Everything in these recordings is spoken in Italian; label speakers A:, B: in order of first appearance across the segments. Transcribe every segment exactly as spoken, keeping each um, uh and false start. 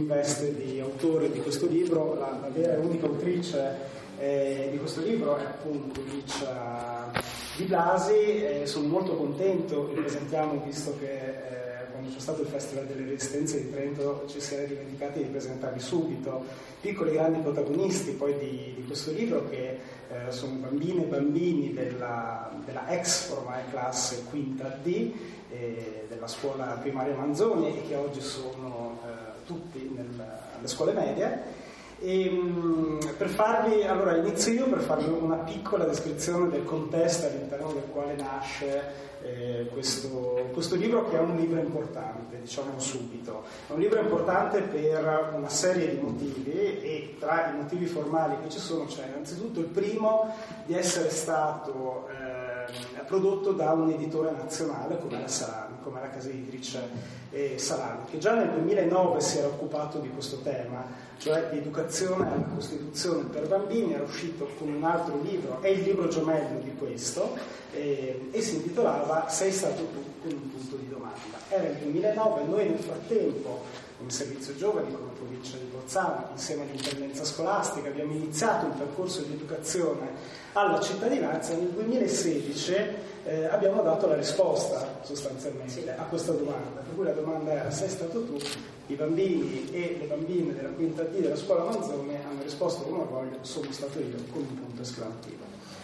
A: veste di autore di questo libro. La, la vera e unica autrice eh, di questo libro è appunto Licia Di Blasi. Eh, sono molto contento, vi presentiamo, visto che eh, quando c'è stato il Festival delle Resistenze di Trento ci si era dimenticati di presentarvi subito, piccoli grandi protagonisti poi di, di questo libro, che eh, sono bambine e bambini della, della ex ormai classe quinta D eh, della scuola primaria Manzoni, e che oggi sono eh, tutti nel, alle scuole medie. E, mh, per farvi, allora inizio io per farvi una piccola descrizione del contesto all'interno del quale nasce eh, questo, questo libro, che è un libro importante, diciamo subito. È un libro importante per una serie di motivi, e tra i motivi formali che ci sono c'è innanzitutto il primo di essere stato eh, prodotto da un editore nazionale come la Salani, come la casa editrice eh, Salani, che già nel duemilanove si era occupato di questo tema, cioè di educazione alla Costituzione per bambini. Era uscito con un altro libro, è il libro gemello di questo, eh, e si intitolava Sei stato tu, con un punto di domanda. Era il duemilanove, noi nel frattempo, come servizio giovani, come provincia di Bolzano, insieme all'intendenza scolastica, abbiamo iniziato un percorso di educazione alla cittadinanza. Nel duemilasedici eh, abbiamo dato la risposta sostanzialmente a questa domanda, per cui la domanda era: sei stato tu? I bambini e le bambine della quinta D della scuola Manzoni hanno risposto con orgoglio: sono stato io, con un punto esclamativo.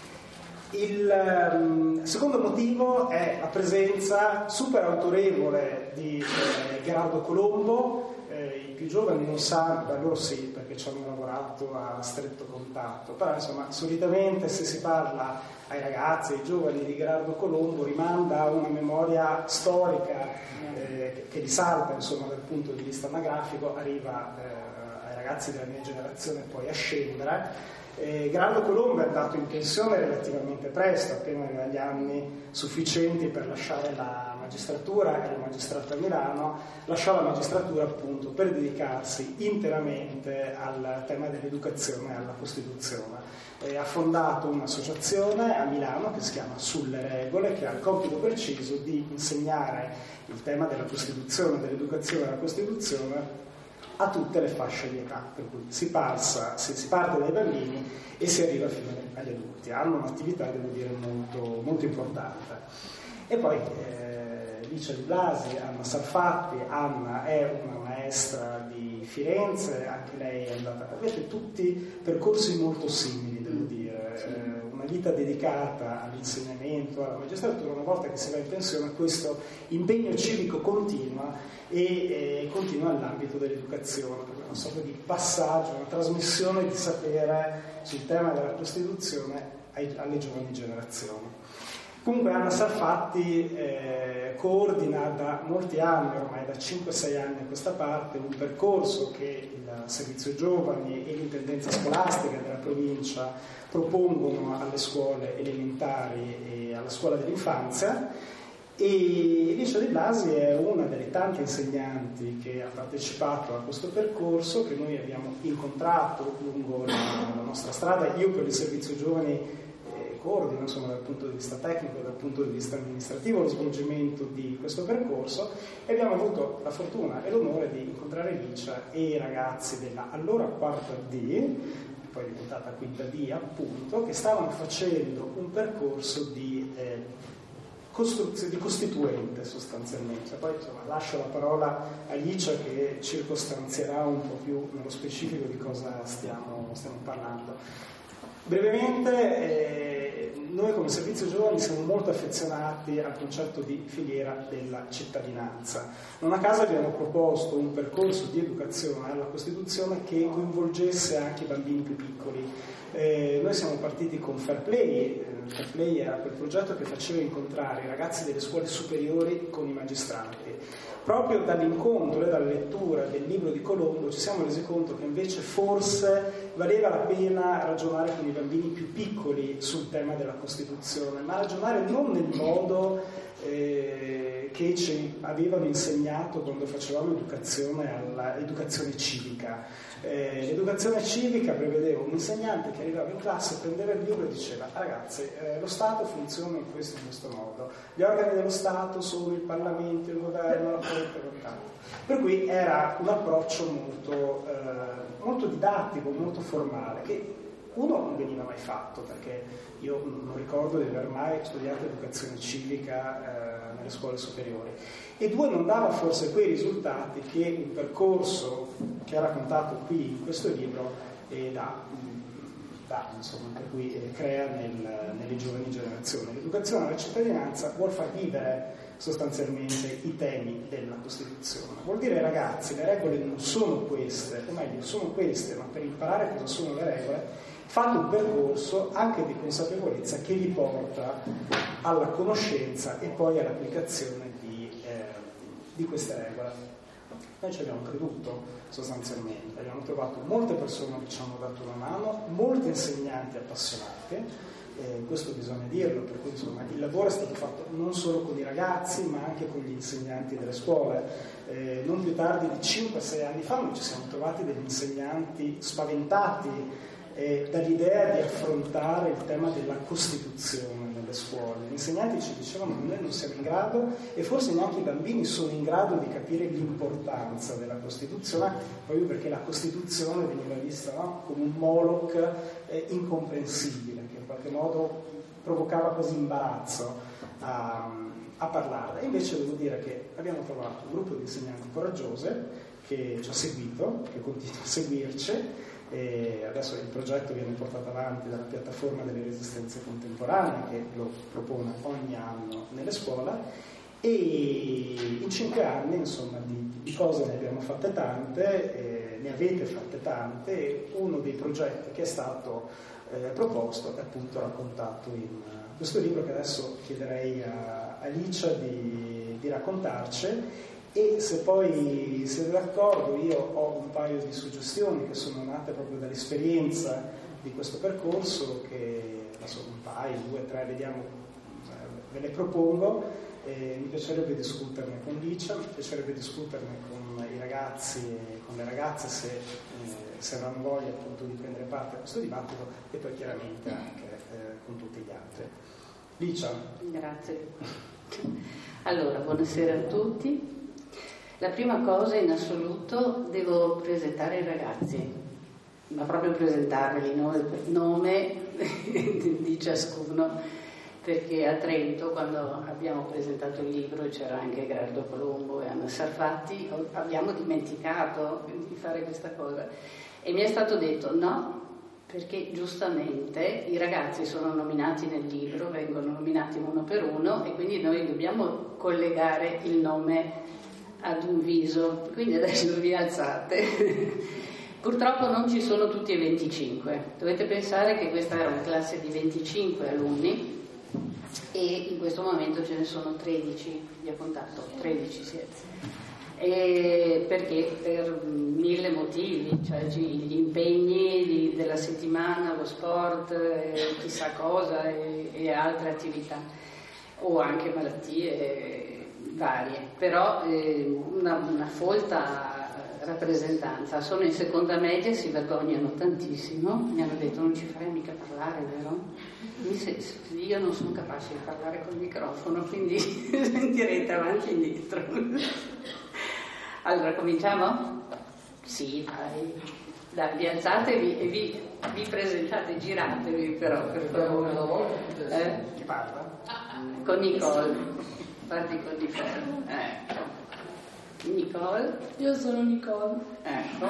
A: Il um, secondo motivo è la presenza super autorevole di eh, Gherardo Colombo. Eh, I più giovani non sanno, beh, loro sì, perché ci hanno lavorato a stretto contatto, però insomma solitamente se si parla ai ragazzi, ai giovani di Gherardo Colombo, rimanda a una memoria storica eh, che risalta insomma dal punto di vista anagrafico, arriva eh, ai ragazzi della mia generazione poi a scendere. Eh, Gherardo Colombo è andato in pensione relativamente presto, appena aveva gli anni sufficienti per lasciare la magistratura, era magistrato a Milano, lasciò la magistratura appunto per dedicarsi interamente al tema dell'educazione e alla Costituzione. Eh, ha fondato un'associazione a Milano che si chiama Sulle Regole, che ha il compito preciso di insegnare il tema della Costituzione, dell'educazione alla Costituzione a tutte le fasce di età, per cui si, passa, si, si parte dai bambini e si arriva fino agli adulti. Hanno un'attività, devo dire, molto, molto importante. E poi eh, Licia Di Blasi, Anna Sarfatti. Anna è una maestra di Firenze, anche lei è andata, avete tutti percorsi molto simili, devo dire, sì. eh, una vita dedicata all'insegnamento, alla magistratura. Una volta che si va in pensione questo impegno civico continua e eh, continua nell'ambito dell'educazione, una sorta di passaggio, una trasmissione di sapere sul tema della Costituzione ai, alle giovani generazioni. Comunque Anna Sarfatti eh, coordina da molti anni, ormai da cinque sei anni a questa parte, un percorso che il Servizio Giovani e l'intendenza scolastica della provincia propongono alle scuole elementari e alla scuola dell'infanzia. E Licia Di Blasi è una delle tante insegnanti che ha partecipato a questo percorso, che noi abbiamo incontrato lungo la, la nostra strada. Io per il Servizio Giovani eh, coordino, insomma, dal punto di vista tecnico e dal punto di vista amministrativo lo svolgimento di questo percorso, e abbiamo avuto la fortuna e l'onore di incontrare Licia e i ragazzi della allora quarta D, poi diventata quinta D appunto, che stavano facendo un percorso di eh, di costituente sostanzialmente. Poi insomma lascio la parola a Licia che circostanzierà un po' più nello specifico di cosa stiamo, stiamo parlando. Brevemente, eh, noi come Servizio Giovani siamo molto affezionati al concetto di filiera della cittadinanza. Non a caso abbiamo proposto un percorso di educazione alla Costituzione che coinvolgesse anche i bambini più piccoli. Eh, noi siamo partiti con Fair Play. Fair Play era quel progetto che faceva incontrare i ragazzi delle scuole superiori con i magistranti. Proprio dall'incontro e dalla lettura del libro di Colombo ci siamo resi conto che invece forse valeva la pena ragionare con i bambini più piccoli sul tema della Costituzione, ma ragionare non nel modo eh, che ci avevano insegnato quando facevamo educazione, alla, educazione civica. Eh, l'educazione civica prevedeva un insegnante che arrivava in classe, prendeva il libro e diceva: ragazzi, eh, lo Stato funziona in questo, in questo modo, gli organi dello Stato sono il Parlamento, il governo, la Corte, l'Avvocato. Per cui era un approccio molto, eh, molto didattico, molto formale, che uno non veniva mai fatto, perché io non ricordo di aver mai studiato educazione civica eh, nelle scuole superiori, e due, non dava forse quei risultati che un percorso che è raccontato qui in questo libro eh, dà, dà, insomma, per cui eh, crea nel, nelle giovani generazioni. L'educazione alla cittadinanza vuol far vivere sostanzialmente i temi della Costituzione. Vuol dire, ragazzi, le regole non sono queste, o meglio, sono queste, ma per imparare cosa sono le regole fate un percorso anche di consapevolezza che vi porta alla conoscenza e poi all'applicazione di, eh, di queste regole. Noi ci abbiamo creduto sostanzialmente, abbiamo trovato molte persone che ci hanno dato una mano, molti insegnanti appassionati, eh, questo bisogna dirlo, per cui insomma il lavoro è stato fatto non solo con i ragazzi ma anche con gli insegnanti delle scuole. Eh, non più tardi di cinque sei anni fa noi ci siamo trovati degli insegnanti spaventati Eh, dall'idea di affrontare il tema della Costituzione nelle scuole. Gli insegnanti ci dicevano che noi non siamo in grado, e forse neanche i bambini sono in grado di capire l'importanza della Costituzione, proprio perché la Costituzione veniva vista, no, come un Moloch eh, incomprensibile, che in qualche modo provocava quasi imbarazzo a, a parlarne. E invece devo dire che abbiamo trovato un gruppo di insegnanti coraggiose che ci ha seguito, che continua a seguirci. E adesso il progetto viene portato avanti dalla piattaforma delle resistenze contemporanee, che lo propone ogni anno nelle scuole, e in cinque anni insomma di, di cose ne abbiamo fatte tante, eh, ne avete fatte tante, e uno dei progetti che è stato eh, proposto è appunto raccontato in uh, questo libro, che adesso chiederei a Alicia di, di raccontarci. E se poi siete d'accordo, io ho un paio di suggestioni che sono nate proprio dall'esperienza di questo percorso, che adesso un paio, due, tre, vediamo, ve le propongo. Eh, mi piacerebbe discuterne con Licia, mi piacerebbe discuterne con i ragazzi e con le ragazze, se, eh, se avranno voglia appunto di prendere parte a questo dibattito, e poi chiaramente anche eh, con tutti gli altri. Licia.
B: Grazie. Allora, buonasera a tutti. La prima cosa in assoluto devo presentare i ragazzi, ma proprio presentarveli nome per nome di ciascuno, perché a Trento, quando abbiamo presentato il libro, c'era anche Gerardo Colombo e Anna Sarfatti, abbiamo dimenticato di fare questa cosa e mi è stato detto no, perché giustamente i ragazzi sono nominati nel libro, vengono nominati uno per uno, e quindi noi dobbiamo collegare il nome ad un viso, quindi adesso vi alzate. Purtroppo non ci sono tutti e venticinque, dovete pensare che questa era una classe di venticinque alunni e in questo momento ce ne sono tredici, vi ho contato, tredici siete, e perché per mille motivi, cioè gli impegni di, della settimana, lo sport, eh, chissà cosa e, e altre attività, o anche malattie varie, però eh, una, una folta rappresentanza. Sono in seconda media, si vergognano tantissimo, mi hanno detto non ci farei mica parlare, vero? Io non sono capace di parlare col microfono, quindi sentirete avanti e indietro. Allora cominciamo? Sì, dai, dai, vi alzatevi e vi, vi presentate, giratevi però per favore. Eh?
A: Chi parla?
B: Con Nicole. Parti con Nicole. Ecco. Nicole.
C: Io sono Nicole.
B: Ecco.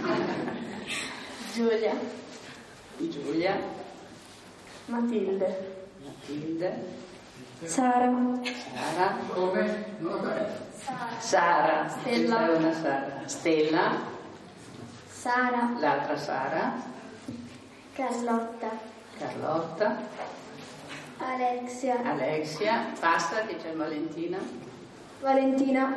C: Giulia.
B: Giulia.
C: Matilde.
B: Matilde.
C: Sara.
B: Sara.
D: Come?
C: Sara.
B: Sara.
C: Stella.
B: Questa è una Sara. Stella.
C: Sara.
B: L'altra Sara.
C: Carlotta.
B: Carlotta.
C: Alexia.
B: Alexia. Basta che c'è Valentina.
C: Valentina.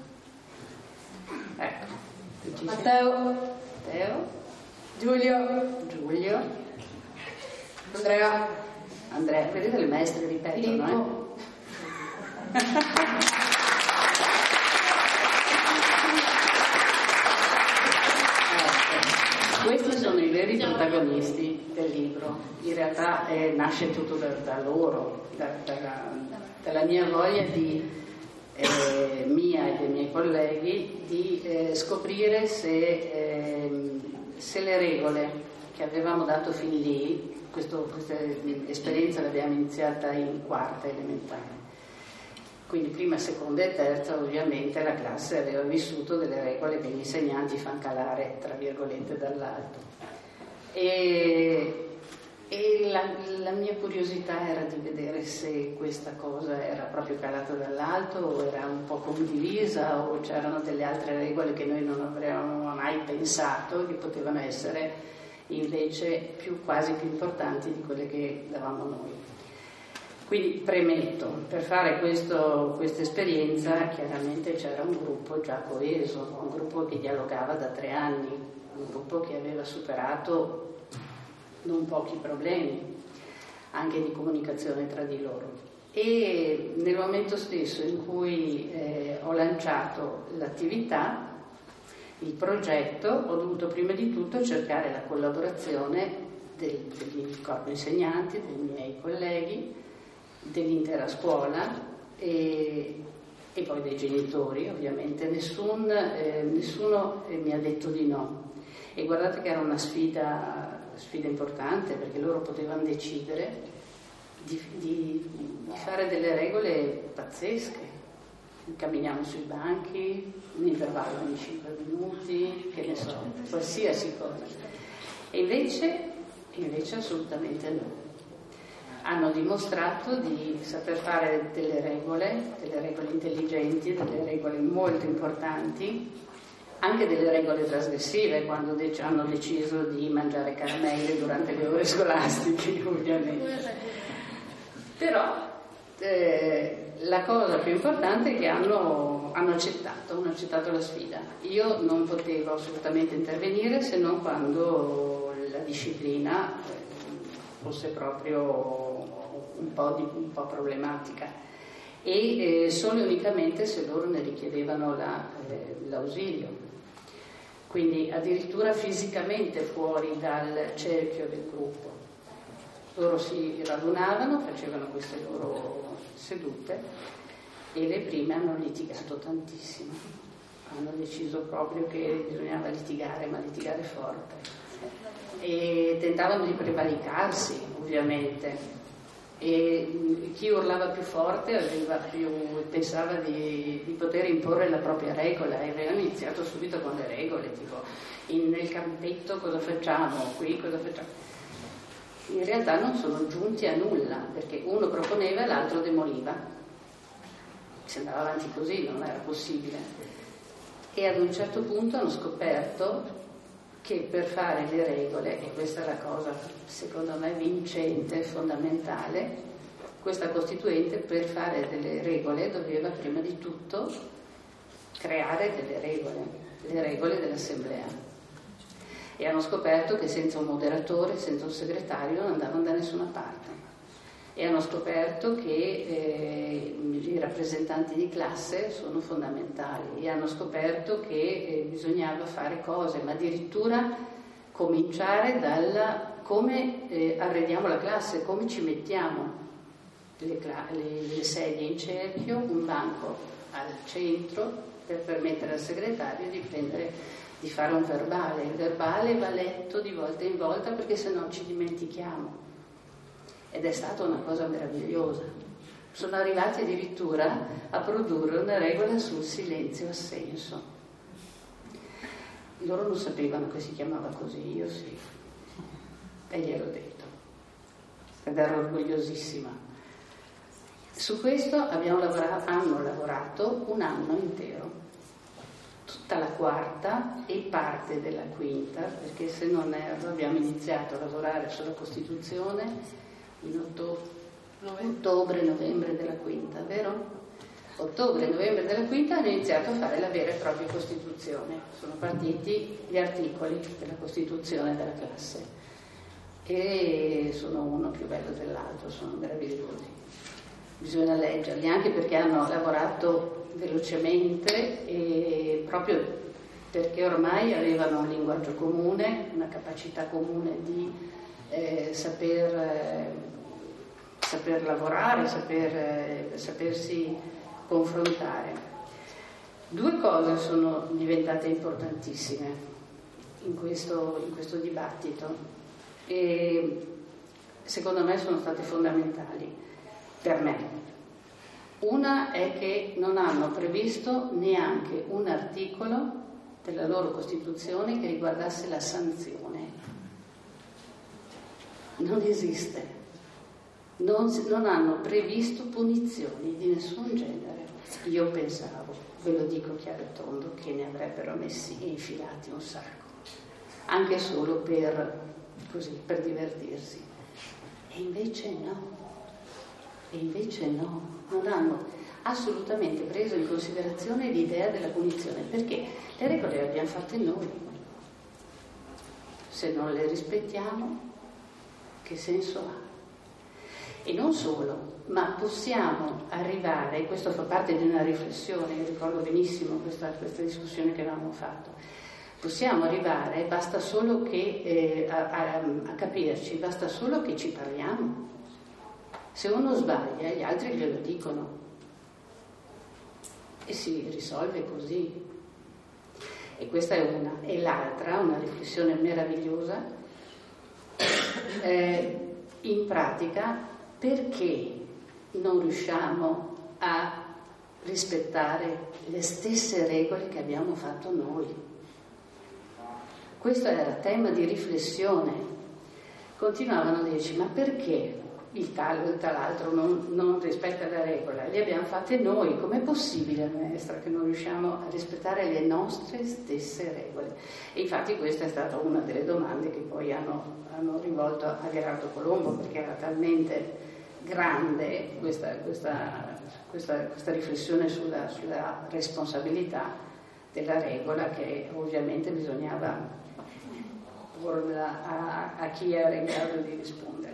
B: Ecco. Ci
C: Matteo.
B: Matteo.
C: Giulio.
B: Giulio.
C: Andrea.
B: Andrea. Vedete le maestre ripetono,
C: Filippo.
B: eh? veri protagonisti del libro. In realtà eh, nasce tutto da, da loro, da, da, dalla mia voglia di, eh, mia e dei miei colleghi, di eh, scoprire se, eh, se le regole che avevamo dato fin lì, questo, questa esperienza l'abbiamo iniziata in quarta elementare. Quindi prima, seconda e terza ovviamente la classe aveva vissuto delle regole che gli insegnanti fanno calare tra virgolette dall'alto e, e la, la mia curiosità era di vedere se questa cosa era proprio calata dall'alto o era un po' condivisa o c'erano delle altre regole che noi non avremmo mai pensato che potevano essere invece più, quasi più importanti di quelle che davamo noi. Quindi premetto, per fare questa esperienza chiaramente c'era un gruppo già coeso, un gruppo che dialogava da tre anni, un gruppo che aveva superato non pochi problemi, anche di comunicazione tra di loro. E nel momento stesso in cui eh, ho lanciato l'attività, il progetto, ho dovuto prima di tutto cercare la collaborazione del, del corpo insegnanti, dei miei colleghi, dell'intera scuola e, e poi dei genitori, ovviamente. Nessun, eh, nessuno mi ha detto di no. E guardate che era una sfida, sfida importante, perché loro potevano decidere di, di, di fare delle regole pazzesche. Camminiamo sui banchi, un intervallo ogni cinque minuti, che ne so, qualsiasi cosa. E invece, invece assolutamente no. Hanno dimostrato di saper fare delle regole, delle regole intelligenti, delle regole molto importanti, anche delle regole trasgressive, quando dec- hanno deciso di mangiare caramelle durante le ore scolastiche, ovviamente. Però eh, la cosa più importante è che hanno, hanno accettato, hanno accettato la sfida. Io non potevo assolutamente intervenire se non quando la disciplina fosse proprio un po', di, un po' problematica e eh, solo e unicamente se loro ne richiedevano la, eh, l'ausilio, quindi addirittura fisicamente fuori dal cerchio del gruppo. Loro si radunavano, facevano queste loro sedute e le prime hanno litigato tantissimo, hanno deciso proprio che bisognava litigare, ma litigare forte. E tentavano di prevaricarsi, ovviamente, e chi urlava più forte aveva più, pensava di, di poter imporre la propria regola e avevano iniziato subito con le regole, tipo in, nel campetto cosa facciamo, qui cosa facciamo. In realtà non sono giunti a nulla, perché uno proponeva e l'altro demoliva. Si andava avanti così, non era possibile. E ad un certo punto hanno scoperto che per fare le regole, e questa è la cosa secondo me vincente, fondamentale, questa Costituente per fare delle regole doveva prima di tutto creare delle regole, le regole dell'assemblea. E hanno scoperto che senza un moderatore, senza un segretario non andavano da nessuna parte. E hanno scoperto che eh, i rappresentanti di classe sono fondamentali e hanno scoperto che eh, bisognava fare cose, ma addirittura cominciare dalla come eh, arrediamo la classe, come ci mettiamo le, le, le sedie in cerchio, un banco al centro per permettere al segretario di prendere, di fare un verbale. Il verbale va letto di volta in volta perché sennò ci dimentichiamo. Ed è stata una cosa meravigliosa. Sono arrivati addirittura a produrre una regola sul silenzio assenso. Loro non sapevano che si chiamava così, io sì. E gliel'ho detto. Ed ero orgogliosissima. Su questo abbiamo lavorato, hanno lavorato un anno intero. Tutta la quarta e parte della quinta, perché se non erro abbiamo iniziato a lavorare sulla Costituzione in ottobre, novembre della quinta, vero? Ottobre, novembre della quinta hanno iniziato a fare la vera e propria Costituzione. Sono partiti gli articoli della Costituzione della classe e sono uno più bello dell'altro, sono meravigliosi. Bisogna leggerli anche perché hanno lavorato velocemente e proprio perché ormai avevano un linguaggio comune, una capacità comune di eh, saper, eh, saper lavorare, saper, eh, sapersi confrontare. Due cose sono diventate importantissime in questo, in questo dibattito e secondo me sono state fondamentali per me. Una è che non hanno previsto neanche un articolo della loro Costituzione che riguardasse la sanzione. Non esiste. Non, non hanno previsto punizioni di nessun genere. Io pensavo, ve lo dico chiaro e tondo, che ne avrebbero messi e infilati un sacco, anche solo per, così, per divertirsi. E invece no. E invece no. Non hanno assolutamente preso in considerazione l'idea della punizione, perché le regole le abbiamo fatte noi. Se non le rispettiamo, che senso ha? E non solo, ma possiamo arrivare, questo fa parte di una riflessione, io ricordo benissimo questa, questa discussione che avevamo fatto, possiamo arrivare, basta solo che eh, a, a, a capirci, basta solo che ci parliamo. Se uno sbaglia, gli altri glielo dicono e si risolve così. E questa è una. E l'altra, una riflessione meravigliosa, eh, in pratica, perché non riusciamo a rispettare le stesse regole che abbiamo fatto noi? Questo era tema di riflessione. Continuavano a dirci, ma perché il tal o il tal'altro non, non rispetta la regola? Le abbiamo fatte noi, com'è possibile, maestra, che non riusciamo a rispettare le nostre stesse regole? E infatti questa è stata una delle domande che poi hanno, hanno rivolto a Gherardo Colombo, perché era talmente grande questa, questa, questa, questa riflessione sulla, sulla responsabilità della regola, che ovviamente bisognava porla a, a chi era in grado di rispondere.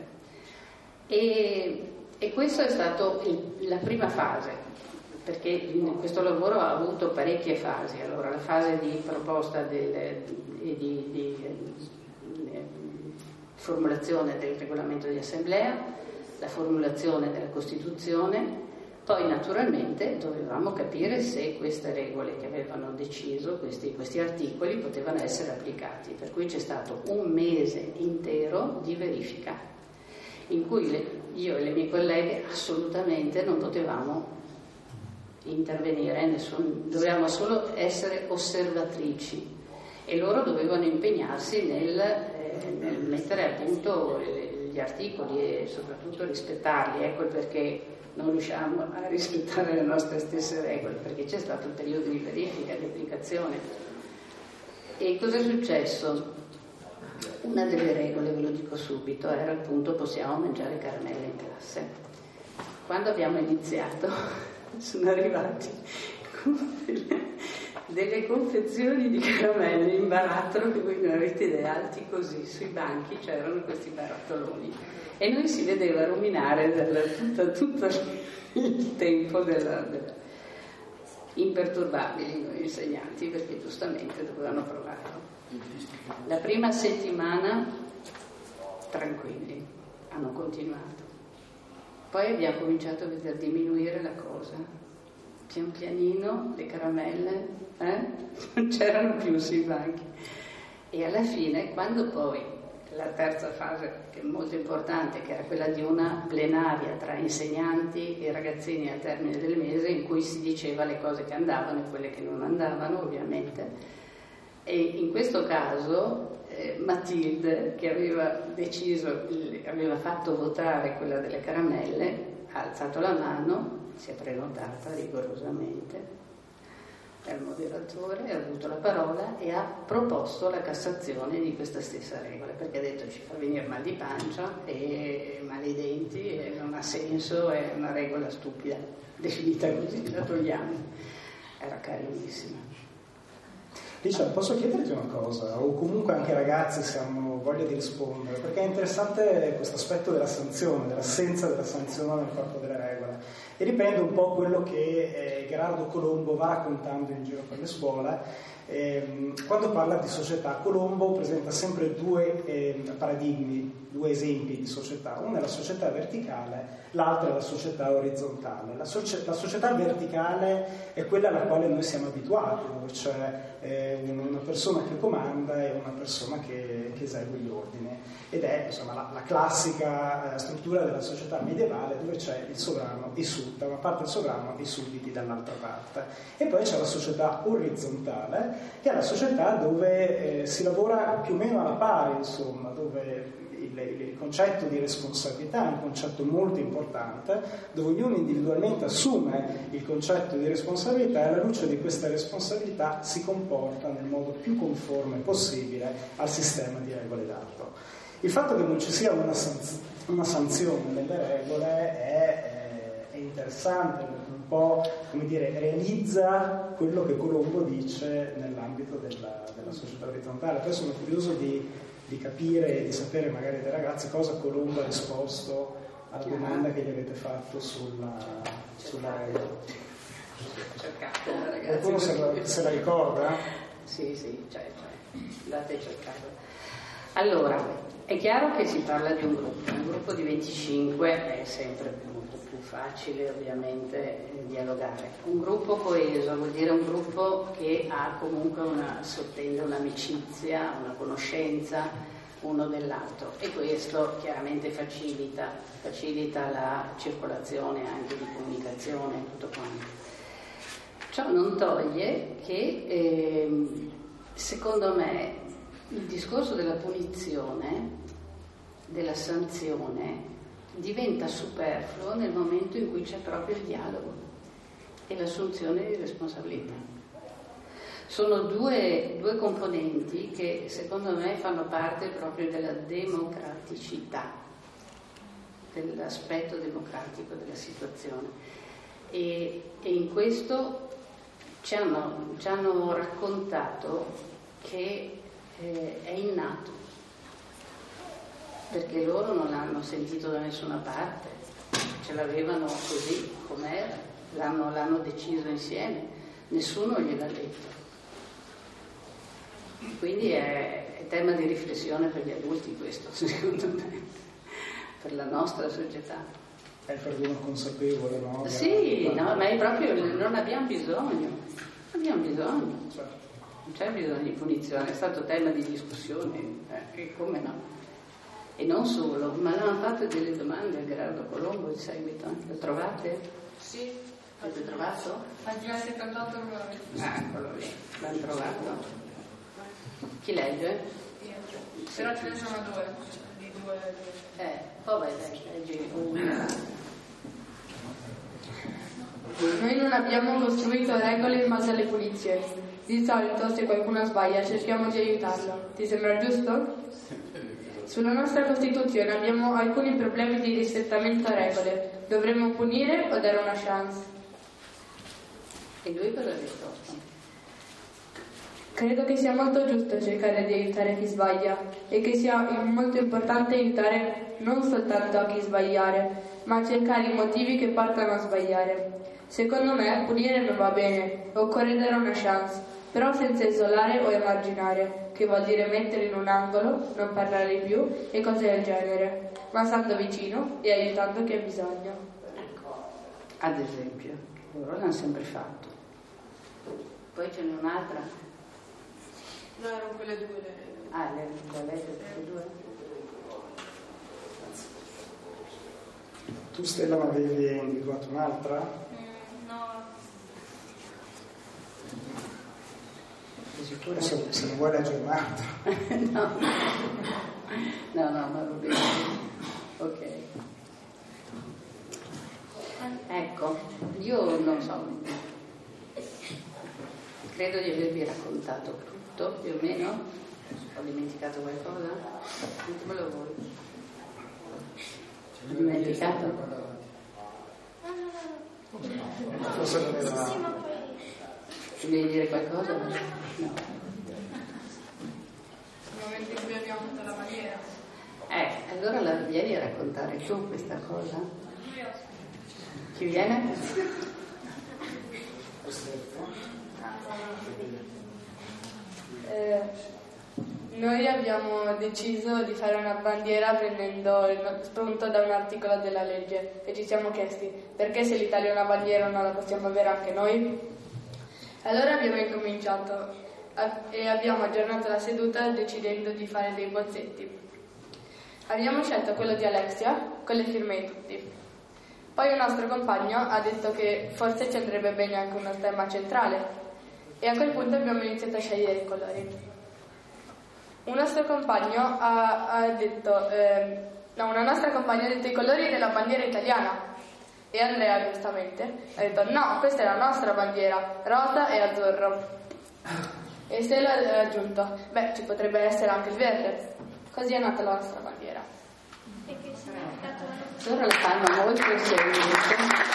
B: E, e questo è stato il, la prima fase, perché questo lavoro ha avuto parecchie fasi. Allora, la fase di proposta del, di, di, di, di formulazione del regolamento di assemblea, la formulazione della Costituzione, poi naturalmente dovevamo capire se queste regole che avevano deciso, questi, questi articoli, potevano essere applicati, per cui c'è stato un mese intero di verifica, in cui le, io e le mie colleghe assolutamente non potevamo intervenire, nessun, dovevamo solo essere osservatrici e loro dovevano impegnarsi nel, eh, nel mettere a punto gli articoli e soprattutto rispettarli. Ecco perché non riusciamo a rispettare le nostre stesse regole, perché c'è stato il periodo di verifica, di applicazione. E cosa è successo? Una delle regole, ve lo dico subito, era appunto possiamo mangiare caramelle in classe. Quando abbiamo iniziato sono arrivati con delle, delle confezioni di caramelle in barattolo, che voi non avete idea, alti così, sui banchi c'erano questi barattoloni e noi si vedeva ruminare del, tutto, tutto il tempo della, della, imperturbabili noi insegnanti, perché giustamente dovevano provarlo. La prima settimana tranquilli, hanno continuato, poi abbiamo cominciato a vedere diminuire la cosa, pian pianino le caramelle eh? non c'erano più sui banchi, e alla fine, quando poi la terza fase, che è molto importante, che era quella di una plenaria tra insegnanti e ragazzini al termine del mese, in cui si diceva le cose che andavano e quelle che non andavano, ovviamente. E in questo caso eh, Matilde, che aveva deciso, aveva fatto votare quella delle caramelle, ha alzato la mano, si è prenotata rigorosamente dal moderatore, ha avuto la parola e ha proposto la cassazione di questa stessa regola, perché ha detto ci fa venire mal di pancia e mal ai denti e non ha senso, è una regola stupida, definita così, la togliamo. Era carinissima.
A: Licia, posso chiederti una cosa, o comunque anche i ragazzi se hanno voglia di rispondere, perché è interessante questo aspetto della sanzione, dell'assenza della sanzione nel corpo delle regole. e riprende un po' quello che eh, Gerardo Colombo va raccontando in giro per le scuole. Eh, quando parla di società, Colombo presenta sempre due eh, paradigmi, due esempi di società. Uno è la società verticale, l'altro è la società orizzontale. La, soci- la società verticale è quella alla quale noi siamo abituati, dove c'è eh, una persona che comanda e una persona che, che esegue gli ordini, ed è insomma la, la classica eh, struttura della società medievale, dove c'è il sovrano e i sudditi, da una parte il sovrano e i sudditi dall'altra parte. E poi c'è la società orizzontale, che è la società dove eh, si lavora più o meno alla pari, insomma, dove il, il concetto di responsabilità è un concetto molto importante, dove ognuno individualmente assume il concetto di responsabilità e alla luce di questa responsabilità si comporta nel modo più conforme possibile al sistema di regole dato. Il fatto che non ci sia una, sanz- una sanzione nelle regole è, è, è interessante, perché un po', come dire, realizza quello che Colombo dice nell'ambito della, della società orizzontale. Poi sono curioso di, di capire e di sapere magari dai ragazzi cosa Colombo ha risposto alla domanda che gli avete fatto sulla, sulla regola.
B: Cercatela, ragazzi.
A: Qualcuno se la, se la ricorda?
B: Sì, sì, cioè, cioè, andate a cercarlo. Allora, è chiaro che si parla di un gruppo, un gruppo di venticinque è sempre molto più facile ovviamente dialogare. Un gruppo coeso vuol dire un gruppo che ha comunque una, sottende un'amicizia, una conoscenza uno dell'altro, e questo chiaramente facilita, facilita la circolazione anche di comunicazione e tutto quanto. Ciò non toglie che eh, secondo me il discorso della punizione, della sanzione, diventa superfluo nel momento in cui c'è proprio il dialogo e l'assunzione di responsabilità. Sono due, due componenti che secondo me fanno parte proprio della democraticità, dell'aspetto democratico della situazione. E, e in questo ci hanno, ci hanno raccontato che eh, è innato, perché loro non l'hanno sentito da nessuna parte, ce l'avevano così com'era, l'hanno, l'hanno deciso insieme, nessuno gliel'ha detto. Quindi è, è tema di riflessione per gli adulti questo, secondo me, per la nostra società.
A: È il perdono consapevole, no?
B: Sì, no, ma è proprio, non abbiamo bisogno, non abbiamo bisogno,
A: Certo.
B: non c'è bisogno di punizione, è stato tema di discussione, eh, e come no? E non solo, ma hanno fatto delle domande a Gerardo Colombo in seguito, lo trovate?
D: Sì.
B: L'avete trovato?
D: Pagina settantotto.
B: Ah, eccolo lì, l'hanno trovato. Chi legge?
D: Io. Però ce ne sono due, di due.
B: Eh, poi vai, leggi una.
C: Noi non abbiamo costruito regole in base alle punizioni. Di solito, se qualcuno sbaglia, cerchiamo di aiutarlo. Ti sembra giusto? Sulla nostra Costituzione abbiamo alcuni problemi di rispettamento a regole. Dovremmo punire o dare una chance?
B: E lui cosa ha risposto?
C: Credo che sia molto giusto cercare di aiutare chi sbaglia e che sia molto importante aiutare non soltanto a chi sbagliare, ma cercare i motivi che portano a sbagliare. Secondo me punire non va bene, occorre dare una chance, però senza isolare o emarginare, che vuol dire mettere in un angolo, non parlare più e cose del genere, ma stando vicino e aiutando chi ha bisogno.
B: Ecco, ad esempio, loro l'hanno sempre fatto. Poi ce n'è un'altra.
D: No, erano quelle due. Le...
B: Ah, le, le avete tutte e due?
A: Tu, Stella, ne avevi individuato un'altra?
D: Mm, no.
B: Sei sicura?
A: Se, se non vuoi leggere un'altra.
B: No. No, no, ma va bene. Ok. Ecco, io non so, credo di avervi raccontato tutto, più o meno. Ho dimenticato qualcosa? Ditemelo voi. Ho dimenticato?
A: Forse non era...
B: Devi dire qualcosa? No.
D: Nel momento in cui abbiamo fatto la bandiera.
B: Eh, allora la vieni a raccontare tu questa cosa? Chi viene?
C: Eh, noi abbiamo deciso di fare una bandiera prendendo il spunto da un articolo della legge e ci siamo chiesti perché se l'Italia è una bandiera non la possiamo avere anche noi? Allora abbiamo incominciato a- e abbiamo aggiornato la seduta decidendo di fare dei bozzetti. Abbiamo scelto quello di Alexia con le firme di tutti. Poi un nostro compagno ha detto che forse ci andrebbe bene anche uno stemma centrale e a quel punto abbiamo iniziato a scegliere i colori. Un nostro compagno ha, ha detto, eh, no, una nostra compagna ha detto i colori della bandiera italiana e Andrea giustamente ha detto no, questa è la nostra bandiera, rosa e azzurro. E se l'ha aggiunto, beh, ci potrebbe essere anche il verde. Così è nata la nostra bandiera.
D: E che significato ha?
B: Loro la fanno molto semplice.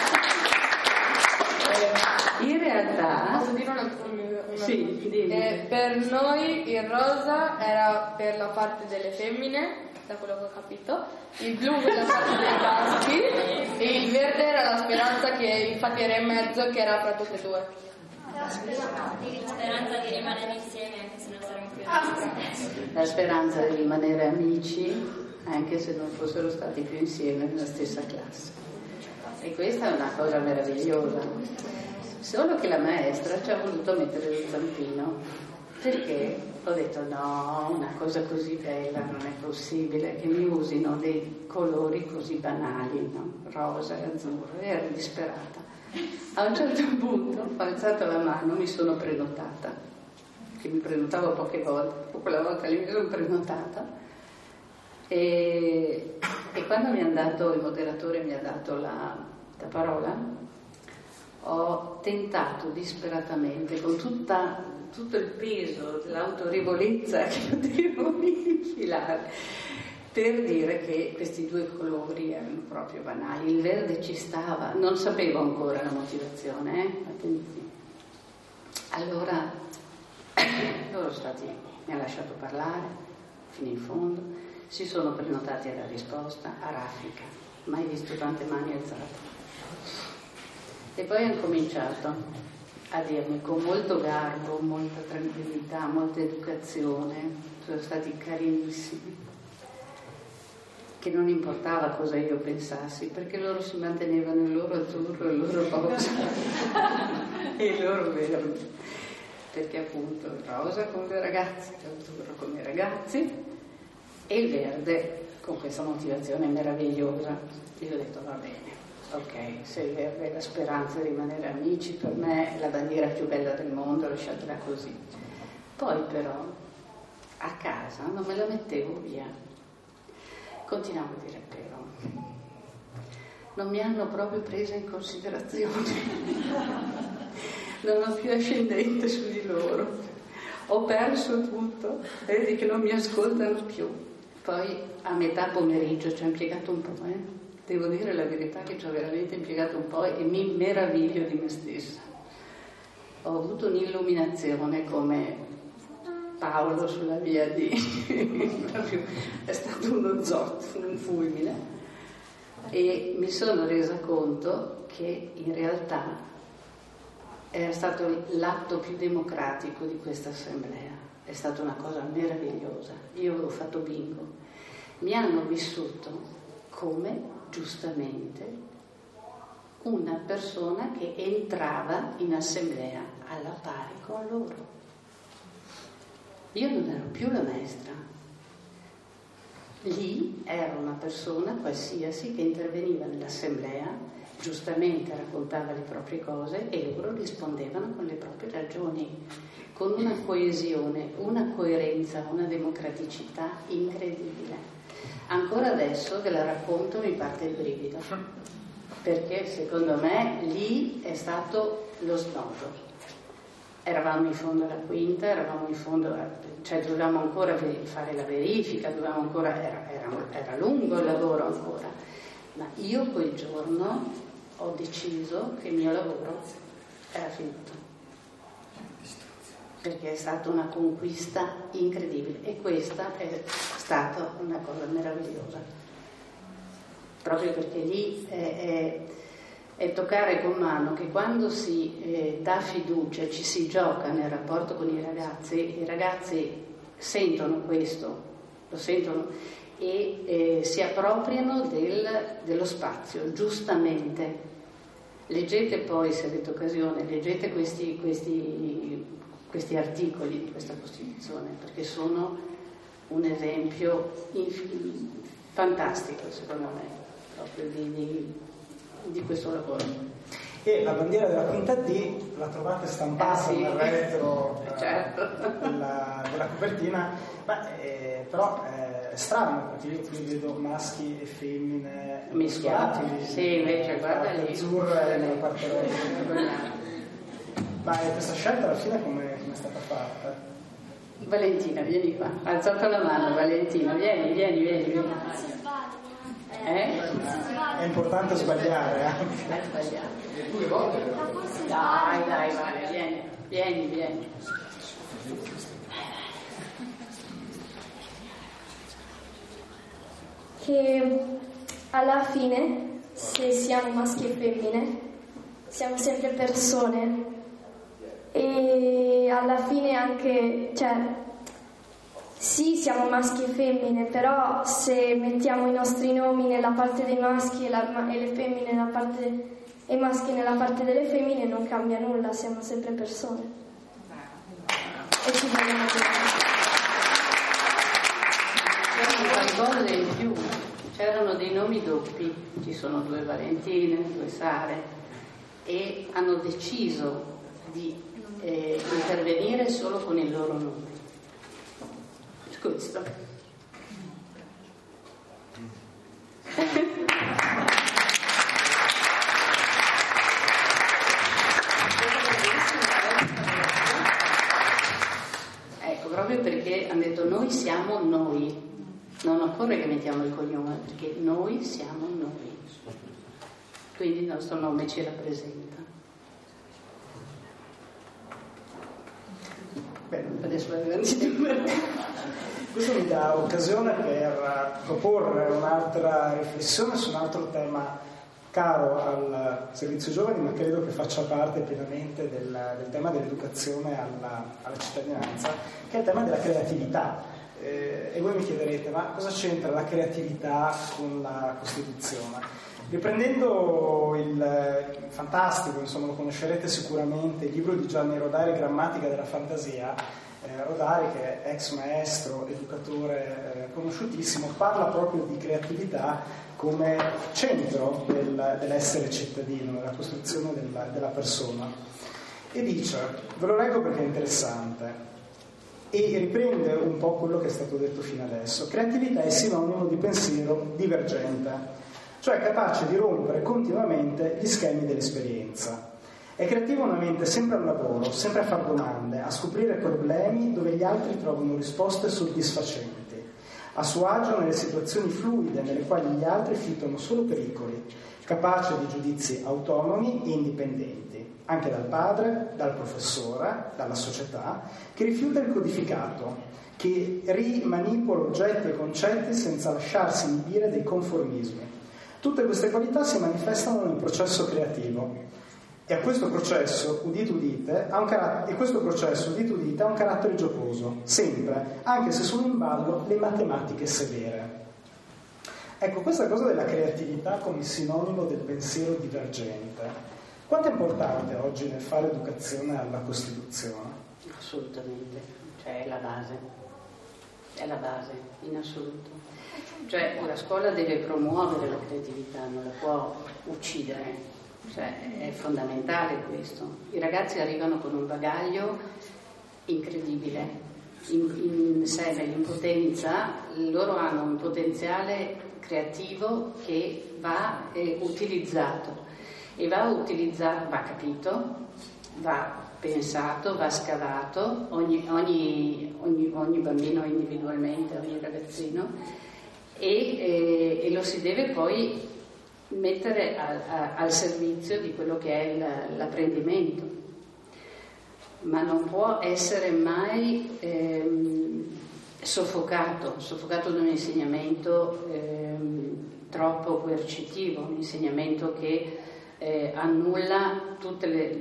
C: Eh,
B: In realtà,
C: Posso dire una, una, una
B: sì, dimmi.
C: Eh, per noi il rosa era per la parte delle femmine, da quello che ho capito, il blu per la parte dei maschi e il verde era la speranza, che infatti era in mezzo, che era fra tutte e due.
E: La speranza di rimanere insieme anche se non saremo più amici.
B: la speranza di rimanere amici anche se non fossero stati più insieme nella stessa classe. E questa è una cosa meravigliosa. Solo che la maestra ci ha voluto mettere lo zampino, perché ho detto no, una cosa così bella non è possibile che mi usino dei colori così banali, no? Rosa e azzurro, e ero disperata. A un certo punto ho alzato la mano, mi sono prenotata, che mi prenotavo poche volte, quella volta lì mi sono prenotata, e, e quando mi ha dato, il moderatore mi ha dato la, la parola, ho tentato disperatamente, con tutta, tutto il peso dell'autorevolezza che potevo infilare, per dire che questi due colori erano proprio banali. Il verde ci stava, non sapevo ancora la motivazione, eh? Attenzione. Allora loro stati, mi ha lasciato parlare fino in fondo, si sono prenotati alla risposta a raffica, mai visto tante mani alzate. E poi hanno cominciato a dirmi con molto garbo, molta tranquillità, molta educazione, sono stati carinissimi, che non importava cosa io pensassi, perché loro si mantenevano il loro azzurro, il loro rosa e il loro verde, perché appunto il rosa con le ragazze, l'azzurro con i ragazzi e il verde con questa motivazione meravigliosa. Io ho detto va bene, ok, se il verde è la speranza di rimanere amici, per me è la bandiera più bella del mondo, lasciatela così. Poi però a casa non me la mettevo via. Continuavo a dire però, non mi hanno proprio presa in considerazione, non ho più ascendente su di loro, ho perso tutto, vedi che non mi ascoltano più. Poi a metà pomeriggio ci ho impiegato un po', eh? Devo dire la verità che ci ho veramente impiegato un po' e mi meraviglio di me stessa. Ho avuto un'illuminazione come Paolo sulla via di è stato uno zotto, un fulmine, e mi sono resa conto che in realtà era stato l'atto più democratico di questa assemblea, è stata una cosa meravigliosa. Io avevo fatto bingo, mi hanno vissuto come giustamente una persona che entrava in assemblea alla pari con loro. Io non ero più la maestra, lì ero una persona qualsiasi che interveniva nell'assemblea, giustamente raccontava le proprie cose e loro rispondevano con le proprie ragioni, con una coesione, una coerenza, una democraticità incredibile. Ancora adesso ve la racconto mi parte il brivido, perché secondo me lì è stato lo snodo. Eravamo in fondo alla quinta, eravamo in fondo, cioè dovevamo ancora fare la verifica, dovevamo ancora, era, era, era lungo il lavoro ancora, ma io quel giorno ho deciso che il mio lavoro era finito, perché è stata una conquista incredibile e questa è stata una cosa meravigliosa, proprio perché lì è, è è toccare con mano che quando si eh, dà fiducia, ci si gioca nel rapporto con i ragazzi, i ragazzi sentono questo, lo sentono e eh, si appropriano del, dello spazio, giustamente. Leggete poi, se avete occasione, leggete questi, questi, questi articoli di questa Costituzione, perché sono un esempio inf- fantastico, secondo me, proprio di, di, di questo lavoro.
A: E la bandiera della quinta D la trovate stampata
B: Ah, sì.
A: nel retro
B: Certo.
A: della, della copertina, ma eh, però eh, è strano perché io qui vedo maschi e femmine
B: Mischiati. Sì, invece guarda lì.
A: azzurra e nella parte rossa. Ma eh, questa scelta alla fine come è stata fatta?
B: Valentina, vieni qua, ha alzato la mano. Valentina, vieni, vieni, vieni, vieni.
D: Si sbaglia.
B: Eh?
A: È importante sbagliare anche.
B: Hai sbagliato.
D: Ma forse
B: Dai, dai, Vale, vieni, vieni, vieni.
F: Che alla fine, se siamo maschi e femmine, siamo sempre persone e alla fine anche, cioè, sì, siamo maschi e femmine, però se mettiamo i nostri nomi nella parte dei maschi e, la, e le femmine nella parte de, e i maschi nella parte delle femmine non cambia nulla, siamo sempre persone. E ci vogliamo bene.
B: C'erano qualcosa in più, c'erano dei nomi doppi, ci sono due Valentine, due Sare, e hanno deciso di eh, intervenire solo con il loro nome. Questo. Ecco, proprio perché hanno detto noi siamo noi, non occorre che mettiamo il cognome, perché noi siamo noi, quindi il nostro nome ci rappresenta.
A: Bene.
B: Adesso va avanti di numero.
A: Questo mi dà occasione per proporre un'altra riflessione su un altro tema caro al servizio giovani, ma credo che faccia parte pienamente del, del tema dell'educazione alla, alla cittadinanza, che è il tema della creatività. Eh, e voi mi chiederete, ma cosa c'entra la creatività con la Costituzione? Riprendendo il, il fantastico, insomma lo conoscerete sicuramente, il libro di Gianni Rodari, Grammatica della fantasia, eh, Rodari, che è ex maestro, educatore eh, conosciutissimo, parla proprio di creatività come centro del, dell'essere cittadino, della costruzione della, della persona. E dice, ve lo leggo perché è interessante, e riprende un po' quello che è stato detto fino adesso: creatività è sinonimo di pensiero divergente, cioè capace di rompere continuamente gli schemi dell'esperienza. È creativa una mente sempre al lavoro, sempre a fare domande, a scoprire problemi dove gli altri trovano risposte soddisfacenti, a suo agio nelle situazioni fluide nelle quali gli altri filtrano solo pericoli, capace di giudizi autonomi e indipendenti, anche dal padre, dal professore, dalla società, che rifiuta il codificato, che rimanipola oggetti e concetti senza lasciarsi inibire dai conformismi. Tutte queste qualità si manifestano nel processo creativo e a questo processo, udite udite, ha un carattere, e questo processo, udite udite, ha un carattere giocoso, sempre, anche se sono in ballo le matematiche severe. Ecco, questa cosa della creatività come sinonimo del pensiero divergente, quanto è importante oggi nel fare educazione alla Costituzione?
B: Assolutamente, cioè è la base, è la base, in assoluto. Cioè la scuola deve promuovere la creatività, non la può uccidere, cioè è fondamentale questo. I ragazzi arrivano con un bagaglio incredibile, in, in sé, nell'impotenza, loro hanno un potenziale creativo che va eh, utilizzato e va utilizzato, va capito, va pensato, va scavato, ogni, ogni, ogni, ogni bambino individualmente, ogni ragazzino, e, e, e lo si deve poi mettere a, a, al servizio di quello che è il, l'apprendimento, ma non può essere mai ehm, soffocato, soffocato da un insegnamento ehm, troppo coercitivo, un insegnamento che eh, annulla tutte le,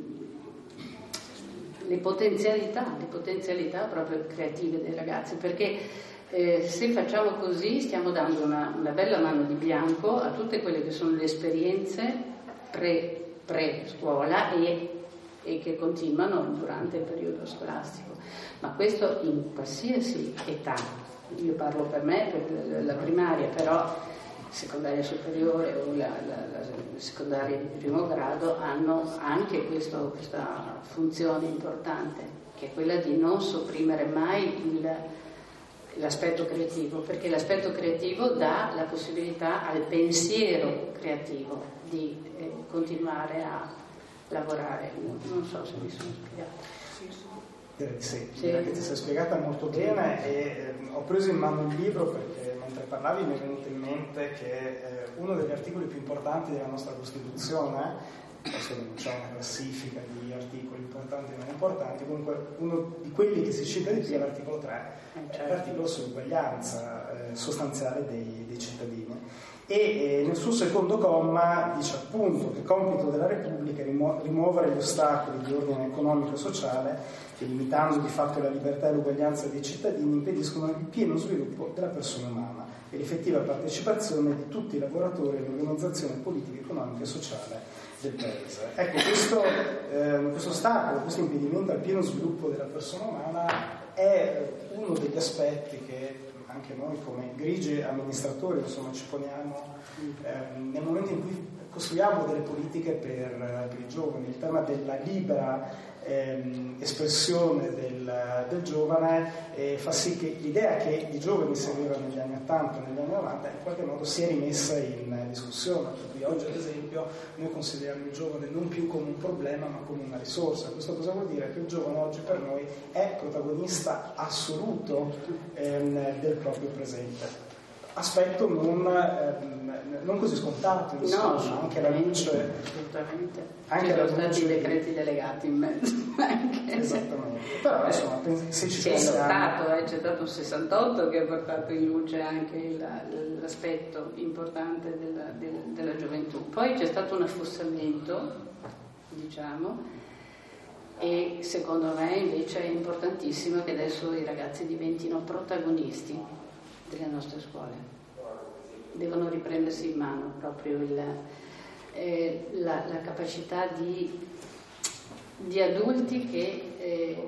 B: le potenzialità, le potenzialità proprio creative dei ragazzi, perché eh, se facciamo così stiamo dando una, una bella mano di bianco a tutte quelle che sono le esperienze pre, pre-scuola e, e che continuano durante il periodo scolastico, ma questo in qualsiasi età. Io parlo per me, per la primaria, però secondaria superiore o la, la, la secondaria di primo grado hanno anche questo, questa funzione importante, che è quella di non sopprimere mai il, l'aspetto creativo, perché l'aspetto creativo dà la possibilità al pensiero creativo di eh, continuare a lavorare. Non so se mi sono spiegata.
A: Direi di sì, sì. Direi che ti sei spiegata molto bene e eh, ho preso in mano il libro perché mentre parlavi mi è venuto in mente che eh, uno degli articoli più importanti della nostra Costituzione, adesso non c'è una classifica di articoli importanti e non importanti, comunque uno di quelli che si cita di più è l'articolo tre, è l'articolo sull'uguaglianza eh, sostanziale dei, dei cittadini. E eh, nel suo secondo comma dice appunto che il compito della Repubblica è rimu- rimuovere gli ostacoli di ordine economico e sociale che, limitando di fatto la libertà e l'uguaglianza dei cittadini, impediscono il pieno sviluppo della persona umana e l'effettiva partecipazione di tutti i lavoratori all'organizzazione politica, economica e sociale del Paese. Ecco, questo, eh, questo ostacolo, questo impedimento al pieno sviluppo della persona umana è uno degli aspetti che anche noi come grigi amministratori insomma ci poniamo eh, nel momento in cui costruiamo delle politiche per, per i giovani. Il tema della libera ehm, espressione del, del giovane eh, fa sì che l'idea che i giovani seguivano negli anni ottanta negli anni novanta in qualche modo sia rimessa in discussione, per cui oggi ad esempio noi consideriamo il giovane non più come un problema ma come una risorsa. Questo cosa vuol dire? Che il giovane oggi per noi è protagonista assoluto ehm, del proprio presente, aspetto non, ehm, non così scontato, insomma,
B: no,
A: anche la luce,
B: assolutamente.
A: Anche
B: ci sono
A: la
B: stati
A: luce
B: i decreti delegati in mezzo anche.
A: Esattamente, però insomma se ci
B: si è
A: pensiamo
B: lottato, eh, c'è stato un sessantotto che ha portato in luce anche la, l'aspetto importante della, della, della gioventù. Poi c'è stato un affossamento, diciamo, e secondo me invece è importantissimo che adesso i ragazzi diventino protagonisti delle nostre scuole, devono riprendersi in mano proprio il, eh, la, la capacità di, di adulti che, eh,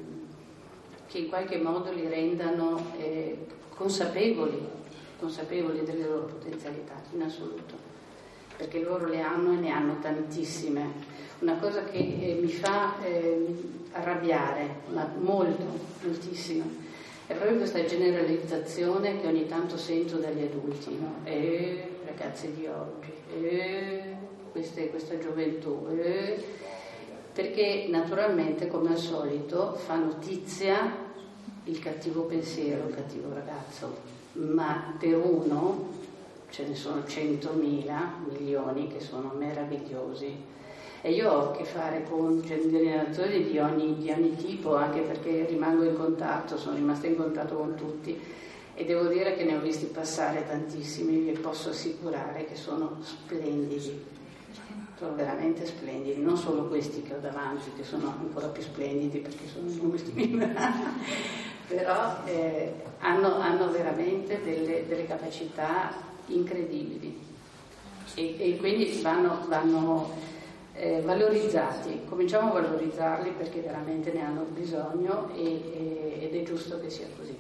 B: che in qualche modo li rendano eh, consapevoli, consapevoli delle loro potenzialità in assoluto, perché loro le hanno e ne hanno tantissime. Una cosa che eh, mi fa eh, arrabbiare, ma molto, moltissimo, è proprio questa generalizzazione che ogni tanto sento dagli adulti, no? E ragazzi di oggi, e queste, questa gioventù, e... perché naturalmente, come al solito, fa notizia il cattivo pensiero, il cattivo ragazzo, ma per uno ce ne sono centomila milioni che sono meravigliosi. E io ho a che fare con generatori di ogni, di ogni tipo, anche perché rimango in contatto, sono rimasta in contatto con tutti e devo dire che ne ho visti passare tantissimi, vi posso assicurare che sono splendidi, sono veramente splendidi, non solo questi che ho davanti, che sono ancora più splendidi perché sono gli ultimi, però eh, hanno, hanno veramente delle, delle capacità incredibili e, e quindi vanno... vanno Eh, valorizzati, cominciamo a valorizzarli perché veramente ne hanno bisogno e, e, ed è giusto che sia così.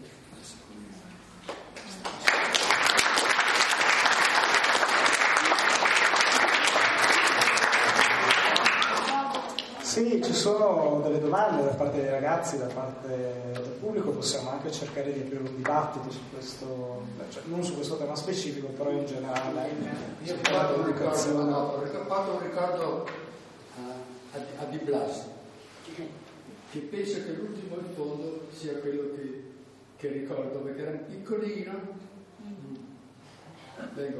A: Sì, ci sono delle domande da parte dei ragazzi, da parte del pubblico, possiamo anche cercare di aprire un dibattito su questo, cioè non su questo tema specifico, però in generale.
G: Io ho fatto un ricordo, no, ho fatto un ricordo a, a Di Blasi, che penso che l'ultimo in fondo sia quello che, che ricordo, perché era piccolino. Vengo.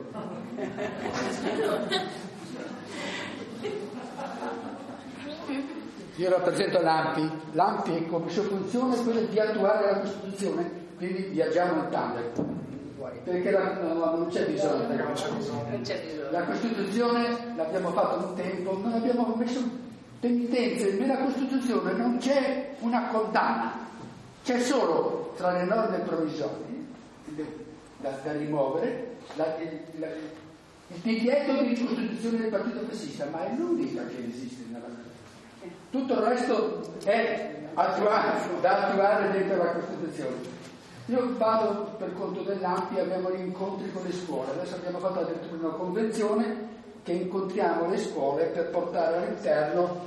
G: Io rappresento l'AMPI. L'AMPI come sua funzione è quella di attuare la Costituzione, quindi viaggiamo in tandem.
A: vuoi.
G: Perché la, no, non c'è bisogno.
A: Non c'è bisogno.
B: Non c'è bisogno.
G: La Costituzione l'abbiamo fatta un tempo, non abbiamo messo penitenze. Nella Costituzione non c'è una condanna, c'è solo tra le norme provvisorie da, da rimuovere la, la, il divieto di costituzione del partito fascista, ma è l'unica che esiste nella Costituzione. Tutto il resto è attuare, da attuare dentro la Costituzione. Io vado per conto dell'A M P I, abbiamo gli incontri con le scuole, adesso abbiamo fatto addirittura una convenzione che incontriamo le scuole per portare all'interno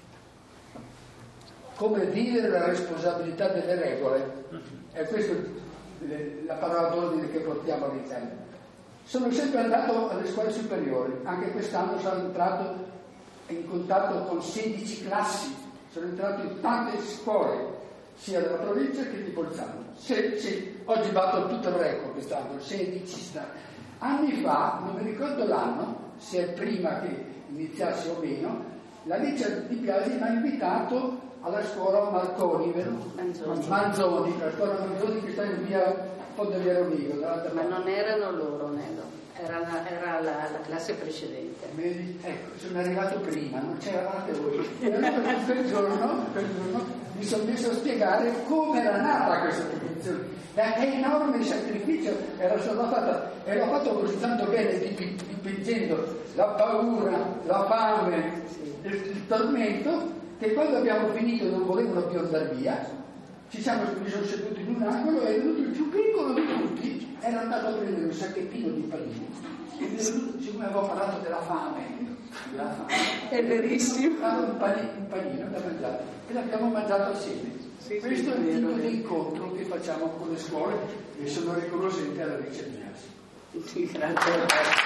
G: come vivere la responsabilità delle regole. E questa è la parola d'ordine che portiamo all'interno. Sono sempre andato alle scuole superiori, anche quest'anno sono entrato in contatto con sedici classi, sono entrato in tante scuole, sia della provincia che di Bolzano. Se, se, oggi batto tutto il record quest'anno, sedici sta. Anni fa, non mi ricordo l'anno, se è prima che iniziasse o meno, la Licia Di Biasi mi ha invitato alla scuola Marconi, vero?
B: Manzoni.
G: Manzoni, la scuola Manzoni che sta in via Ponte Vigo.
B: Ma non erano loro, Nello, era, la, era la, la classe precedente.
G: Ecco, sono arrivato prima, non c'eravate voi. E allora quel giorno, quel giorno mi sono messo a spiegare come era nata questa tradizione. È enorme sacrificio, era stato fatto, e l'ho fatto così tanto bene, dipingendo la paura, la fame, il, il tormento, che quando abbiamo finito non volevano più andare via, ci siamo, mi sono seduti in un angolo e è venuto il più piccolo di tutti, era andato a prendere un sacchettino di panini, e mi è venuto, siccome avevo parlato della fame, della fame
B: è verissimo,
G: un panino, un panino da mangiare, e l'abbiamo mangiato assieme.
B: Sì,
G: Questo
B: sì,
G: è il
B: vero,
G: tipo
B: vero.
G: di incontro che facciamo con le scuole e sono riconoscente alla Licia Di Biasi.
B: Sì, grazie.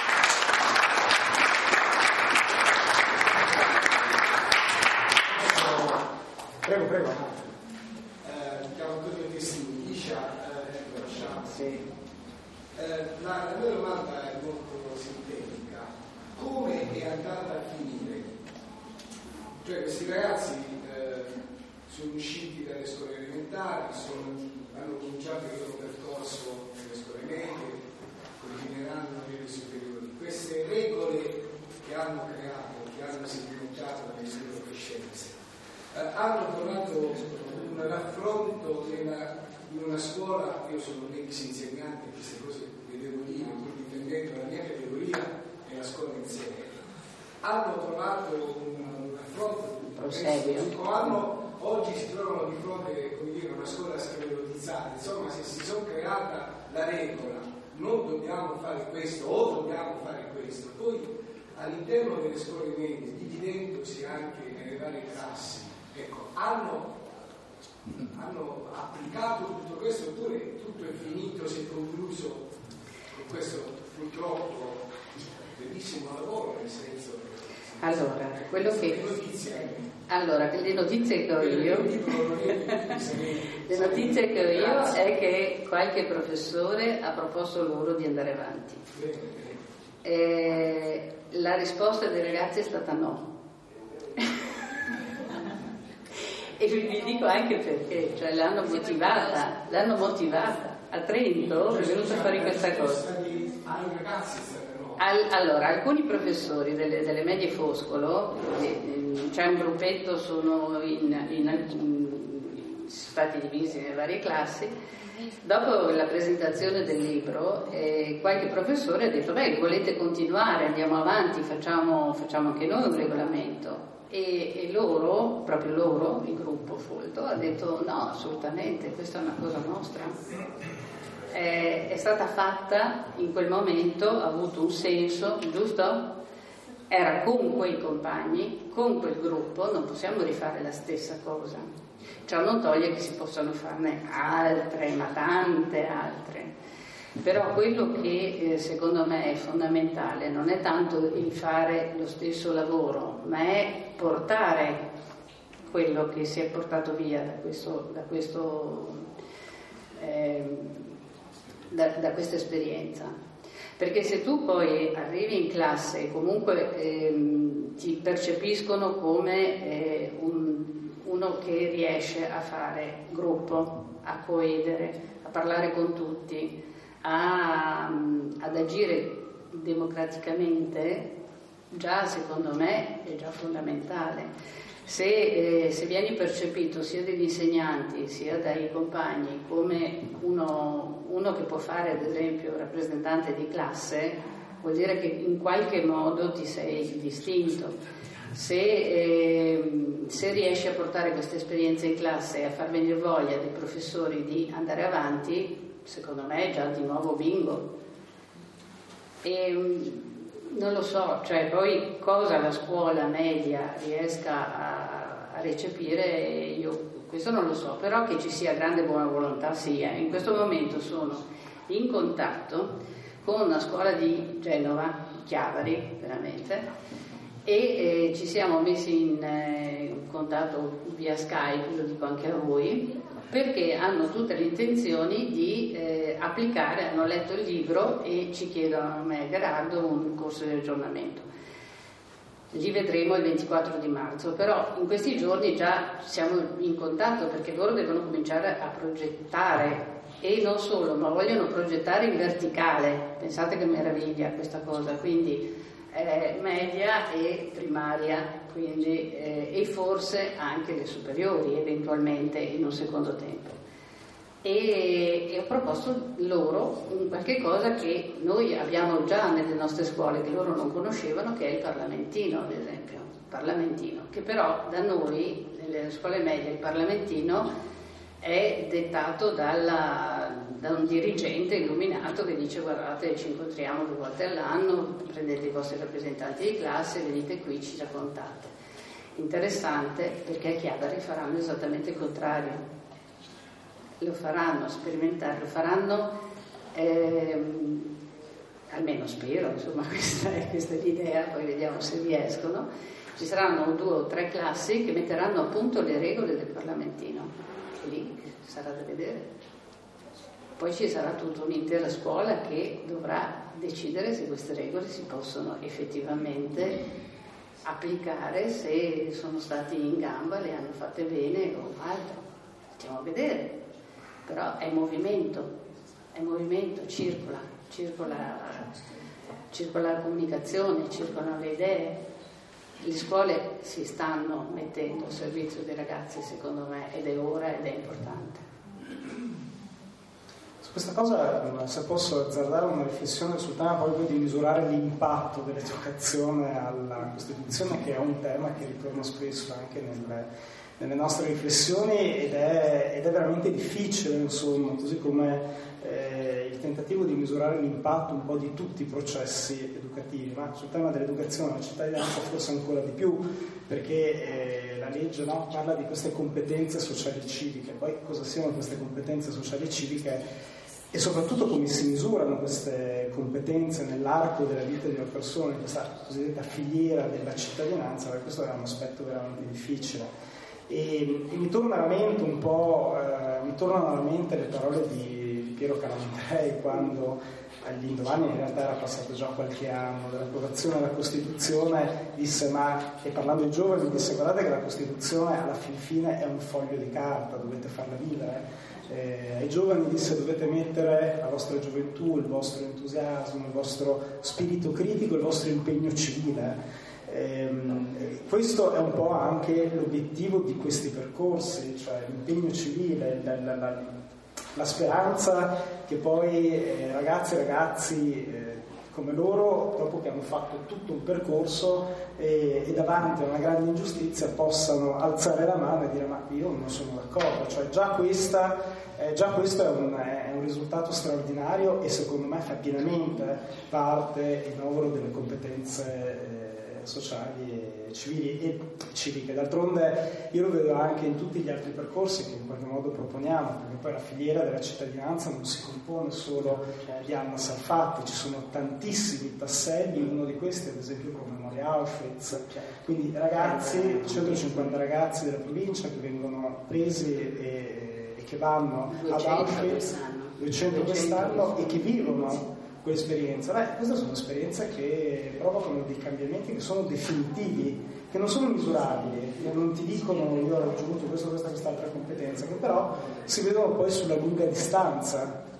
A: Prego, prego.
H: Eh, mi chiamo Antonio Testini, Licia, eh, lasciamo.
A: Sì.
H: Eh, la, la mia domanda è molto sintetica. Come è andata a finire? Cioè questi ragazzi eh, sono usciti dalle scuole elementari, sono, hanno cominciato il loro percorso nelle scuole medie, continueranno nelle superiori. Queste regole che hanno creato, che hanno sedimenzato nelle loro coscienze, eh, hanno trovato un raffronto nella, in una scuola. Io sono un ex insegnante, queste cose le devo dire, pur dipendendo dalla mia categoria e la scuola insieme. Hanno trovato un, un raffronto, hanno, oggi si trovano di fronte, come dire, a una scuola sclerotizzata. Insomma, se si sono creata la regola, non dobbiamo fare questo o dobbiamo fare questo, poi all'interno delle scuole medie, dividendosi anche nelle varie classi, ecco, hanno, hanno applicato tutto questo, oppure tutto è finito, si è concluso con questo purtroppo bellissimo lavoro, nel senso.
B: Allora, quello che allora, le notizie che ho io le notizie che ho io è che qualche professore ha proposto loro di andare avanti. Eh, la risposta dei ragazzi è stata no. E vi dico anche perché, cioè l'hanno motivata, l'hanno motivata. A Trento è venuto a fare questa cosa. Al, allora, alcuni professori delle, delle medie Foscolo, eh, c'è un gruppetto, sono in, in, in, stati divisi nelle varie classi. Dopo la presentazione del libro, eh, qualche professore ha detto: beh, volete continuare, andiamo avanti, facciamo, facciamo anche noi un regolamento. E, e loro, proprio loro, il gruppo Folto, ha detto: no, assolutamente, questa è una cosa nostra. È, è stata fatta in quel momento, ha avuto un senso, giusto? Era con quei compagni, con quel gruppo, non possiamo rifare la stessa cosa. Ciò non toglie che si possano farne altre, ma tante altre. Però quello che eh, secondo me è fondamentale non è tanto il fare lo stesso lavoro, ma è portare quello che si è portato via da questo, da questo eh, Da, da questa esperienza, perché se tu poi arrivi in classe e comunque ehm, ti percepiscono come eh, un, uno che riesce a fare gruppo, a coedere, a parlare con tutti, a, ad agire democraticamente, già secondo me è già fondamentale. Se, eh, se vieni percepito sia dagli insegnanti sia dai compagni come uno, uno che può fare ad esempio rappresentante di classe, vuol dire che in qualche modo ti sei distinto. Se, eh, se riesci a portare questa esperienza in classe e a far venire voglia dei professori di andare avanti, secondo me è già di nuovo bingo. E, non lo so, cioè poi cosa la scuola media riesca a, a recepire, io questo non lo so, però che ci sia grande buona volontà sia. In questo momento sono in contatto con una scuola di Genova, Chiavari veramente, e eh, ci siamo messi in eh, contatto via Skype, lo dico anche a voi, perché hanno tutte le intenzioni di eh, applicare, hanno letto il libro e ci chiedono a me e Gerardo un corso di aggiornamento. Li vedremo il ventiquattro di marzo, però in questi giorni già siamo in contatto perché loro devono cominciare a progettare, e non solo, ma vogliono progettare in verticale. Pensate che meraviglia questa cosa, quindi eh, media e primaria, quindi, eh, e forse anche le superiori eventualmente in un secondo tempo. E, e ho proposto loro un qualche cosa che noi abbiamo già nelle nostre scuole, che loro non conoscevano, che è il parlamentino, ad esempio, parlamentino, che però da noi nelle scuole medie il parlamentino è dettato dalla, da un dirigente illuminato che dice: guardate, ci incontriamo due volte all'anno, prendete i vostri rappresentanti di classe, venite qui, ci raccontate. Interessante, perché a Chiavari faranno esattamente il contrario, lo faranno sperimentare, lo faranno ehm, almeno spero, insomma questa è, questa è l'idea, poi vediamo se riescono. Ci saranno due o tre classi che metteranno a punto le regole del parlamentino, e lì sarà da vedere. Poi ci sarà tutta un'intera scuola che dovrà decidere se queste regole si possono effettivamente applicare, se sono stati in gamba, le hanno fatte bene o altro. Facciamo vedere. Però è movimento, è movimento, circola, circola, circola la comunicazione, circolano le idee. Le scuole si stanno mettendo al servizio dei ragazzi, secondo me, ed è ora ed è importante.
A: Su questa cosa, se posso azzardare una riflessione sul tema proprio di misurare l'impatto dell'educazione alla Costituzione, che è un tema che ritorna spesso anche nelle, nelle nostre riflessioni ed è, ed è veramente difficile, insomma, così come eh, il tentativo di misurare l'impatto un po' di tutti i processi educativi, ma sul tema dell'educazione la cittadinanza forse ancora di più, perché eh, la legge, no, parla di queste competenze sociali e civiche. Poi cosa siano queste competenze sociali e civiche e soprattutto come si misurano queste competenze nell'arco della vita di una persona, in questa cosiddetta filiera della cittadinanza, perché questo è un aspetto veramente difficile. E, e mi torna alla mente un po', eh, mi tornano alla mente le parole di, di Piero Calamandrei quando all'Indomani, in realtà era passato già qualche anno, dell'approvazione della Costituzione, disse, ma, e parlando ai giovani, disse: guardate che la Costituzione alla fin fine è un foglio di carta, dovete farla vivere. Eh, ai giovani disse: dovete mettere la vostra gioventù, il vostro entusiasmo, il vostro spirito critico, il vostro impegno civile. Eh, questo è un po' anche l'obiettivo di questi percorsi, cioè l'impegno civile, la, la, la, la speranza che poi eh, ragazzi e ragazzi eh, come loro, dopo che hanno fatto tutto un percorso e, e davanti a una grande ingiustizia, possano alzare la mano e dire: ma io non sono d'accordo. Cioè già, questa, eh, già questo è un, è un risultato straordinario e secondo me fa pienamente parte il novero delle competenze eh, sociali e civili e civiche. D'altronde io lo vedo anche in tutti gli altri percorsi che in qualche modo proponiamo, perché poi la filiera della cittadinanza non si compone solo di Anna Salfatti, ci sono tantissimi tasselli, uno di questi ad esempio come Memoria Auschwitz, quindi ragazzi, centocinquanta ragazzi della provincia che vengono presi e, e che vanno ad Auschwitz, duecento quest'anno, e che vivono quell'esperienza. Beh, queste sono esperienze che provocano dei cambiamenti che sono definitivi, che non sono misurabili, che non ti dicono io ho raggiunto questo, questa, quest'altra competenza, che però si vedono poi sulla lunga distanza.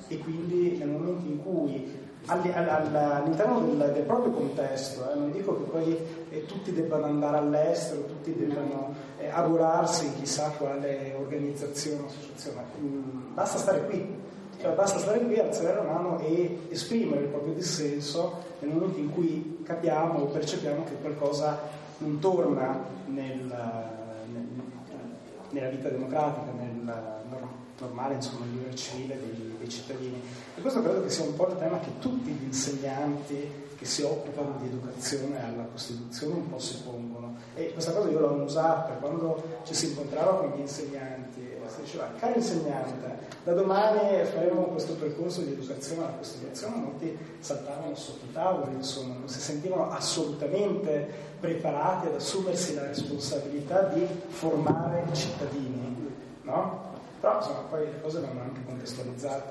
A: e quindi nel momento in cui all'interno del, del proprio contesto, eh, non dico che poi eh, tutti debbano andare all'estero, tutti debbano eh, arruolarsi in chissà quale organizzazione o associazione, mm, basta stare qui, cioè basta stare qui, alzare la mano e esprimere il proprio dissenso nel momento in cui capiamo o percepiamo che qualcosa non torna nel, nel, nella vita democratica, nel normale, insomma, il vivere civile dei, dei cittadini. E questo credo che sia un po' il tema che tutti gli insegnanti che si occupano di educazione alla Costituzione un po' si pongono. E questa cosa io l'ho usata quando ci si incontrava con gli insegnanti, e si diceva: caro insegnante, da domani faremo questo percorso di educazione alla Costituzione. Molti saltavano sotto i tavoli, insomma, non si sentivano assolutamente preparati ad assumersi la responsabilità di formare i cittadini, no? Però insomma poi le cose vanno anche contestualizzate,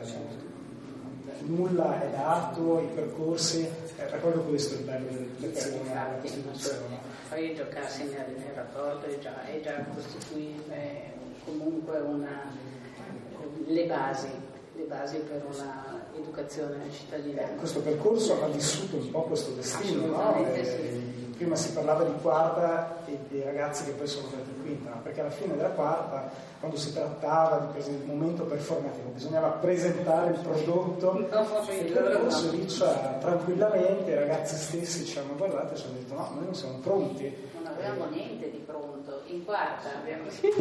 A: nulla è dato, i percorsi, eh, per quello questo è il bello dell'educazione alla Costituzione.
B: Poi giocarsi nel, nel rapporto è già, è già costituire comunque una, le basi, le basi per una educazione cittadina.
A: Eh, questo percorso ha vissuto un po' questo destino, no? Eh, sì. Prima si parlava di quarta e dei ragazzi che poi sono andati in quinta, no? Perché alla fine della quarta, quando si trattava di del momento performativo, bisognava presentare il prodotto, no, e il percorso lì cioè, tranquillamente i ragazzi stessi ci hanno guardato e ci hanno detto: no, noi non siamo pronti.
B: Non avevamo niente di pronto. In quarta abbiamo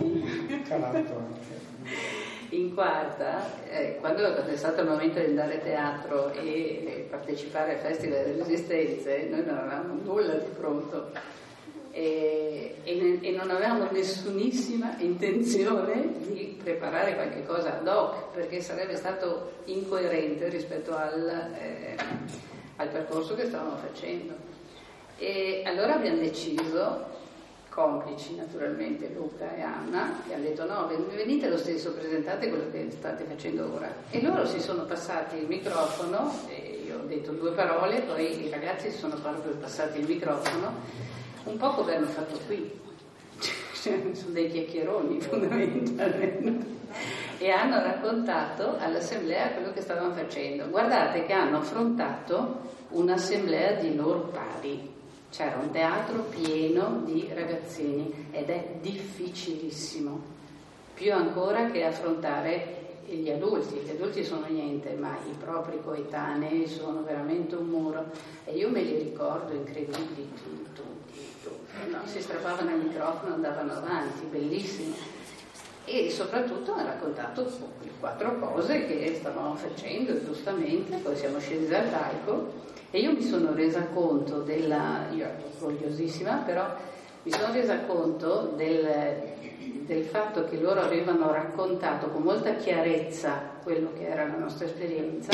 A: calato
B: in quarta, eh, quando è stato il momento di andare a teatro e, e partecipare al Festival delle Resistenze, noi non avevamo nulla di pronto e, e, e non avevamo nessunissima intenzione di preparare qualche cosa ad hoc, perché sarebbe stato incoerente rispetto al, eh, al percorso che stavamo facendo. E allora abbiamo deciso, complici naturalmente Luca e Anna, che hanno detto: no, venite lo stesso, presentate quello che state facendo ora. E loro si sono passati il microfono, e io ho detto due parole, poi i ragazzi si sono proprio passati il microfono, un po' come hanno fatto qui, sono dei chiacchieroni fondamentalmente, e hanno raccontato all'assemblea quello che stavano facendo. Guardate che hanno affrontato un'assemblea di loro pari. C'era un teatro pieno di ragazzini ed è difficilissimo, più ancora che affrontare gli adulti. Gli adulti sono niente, ma i propri coetanei sono veramente un muro, e io me li ricordo incredibili, tutti, tutti, no? Si strappavano il microfono, andavano avanti, bellissimo. E soprattutto hanno raccontato le quattro cose che stavamo facendo, giustamente. Poi siamo scesi dal palco e io mi sono resa conto della, io ero orgogliosissima, però mi sono resa conto del, del fatto che loro avevano raccontato con molta chiarezza quello che era la nostra esperienza,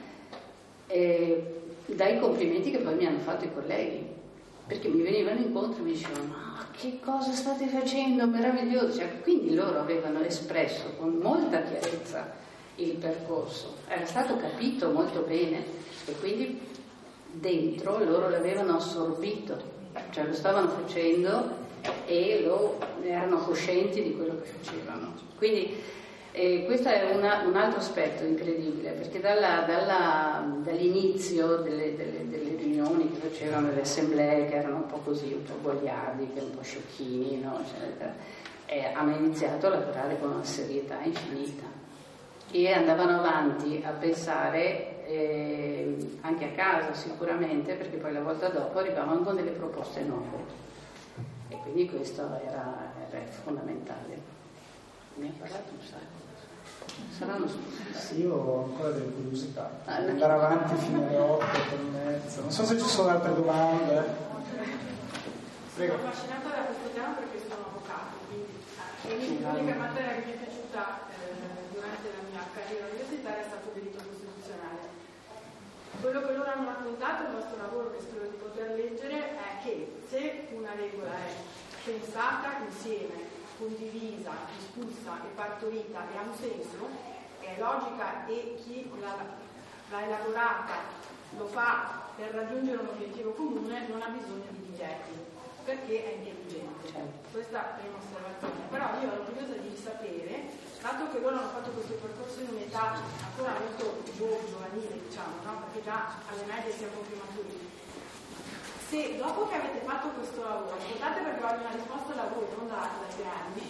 B: e dai complimenti che poi mi hanno fatto i colleghi, perché mi venivano incontro e mi dicevano: ma che cosa state facendo, meraviglioso. Cioè, quindi loro avevano espresso con molta chiarezza il percorso, era stato capito molto bene, e quindi dentro loro l'avevano assorbito, cioè lo stavano facendo e lo, erano coscienti di quello che facevano. Quindi eh, questo è una, un altro aspetto incredibile, perché dalla, dalla, dall'inizio delle, delle, delle riunioni che facevano, le assemblee, che erano un po' così, un po' goliardiche, un po' sciocchini, no? Cioè, eh, hanno iniziato a lavorare con una serietà infinita e andavano avanti a pensare eh, anche a casa sicuramente, perché poi la volta dopo arrivavano con delle proposte nuove, e quindi questo era, era fondamentale. Mi ha parlato un sacco, saranno
A: sì, io ho ancora delle curiosità, ah, andare avanti fino alle otto e mezza, non so se ci sono altre domande. Prego.
I: Sono affascinata da questo tema perché sono avvocato, quindi l'unica materia che mi è piaciuta eh, durante la mia carriera universitaria è stato il diritto costituzionale. Quello che loro hanno raccontato, il nostro lavoro che spero di poter leggere, è che se una regola è pensata insieme, condivisa, discussa e partorita e ha un senso, è logica, e chi l'ha, l'ha elaborata lo fa per raggiungere un obiettivo comune, non ha bisogno di digetti. perché è intelligente. Questa è la prima osservazione. Però io ero curiosa di sapere, dato che loro hanno fatto questo percorso in un'età ancora molto giovanile, diciamo, no? Perché già alle medie siamo più maturi, se dopo che avete fatto questo lavoro, ascoltate perché voglio una risposta da voi, non da, da grandi,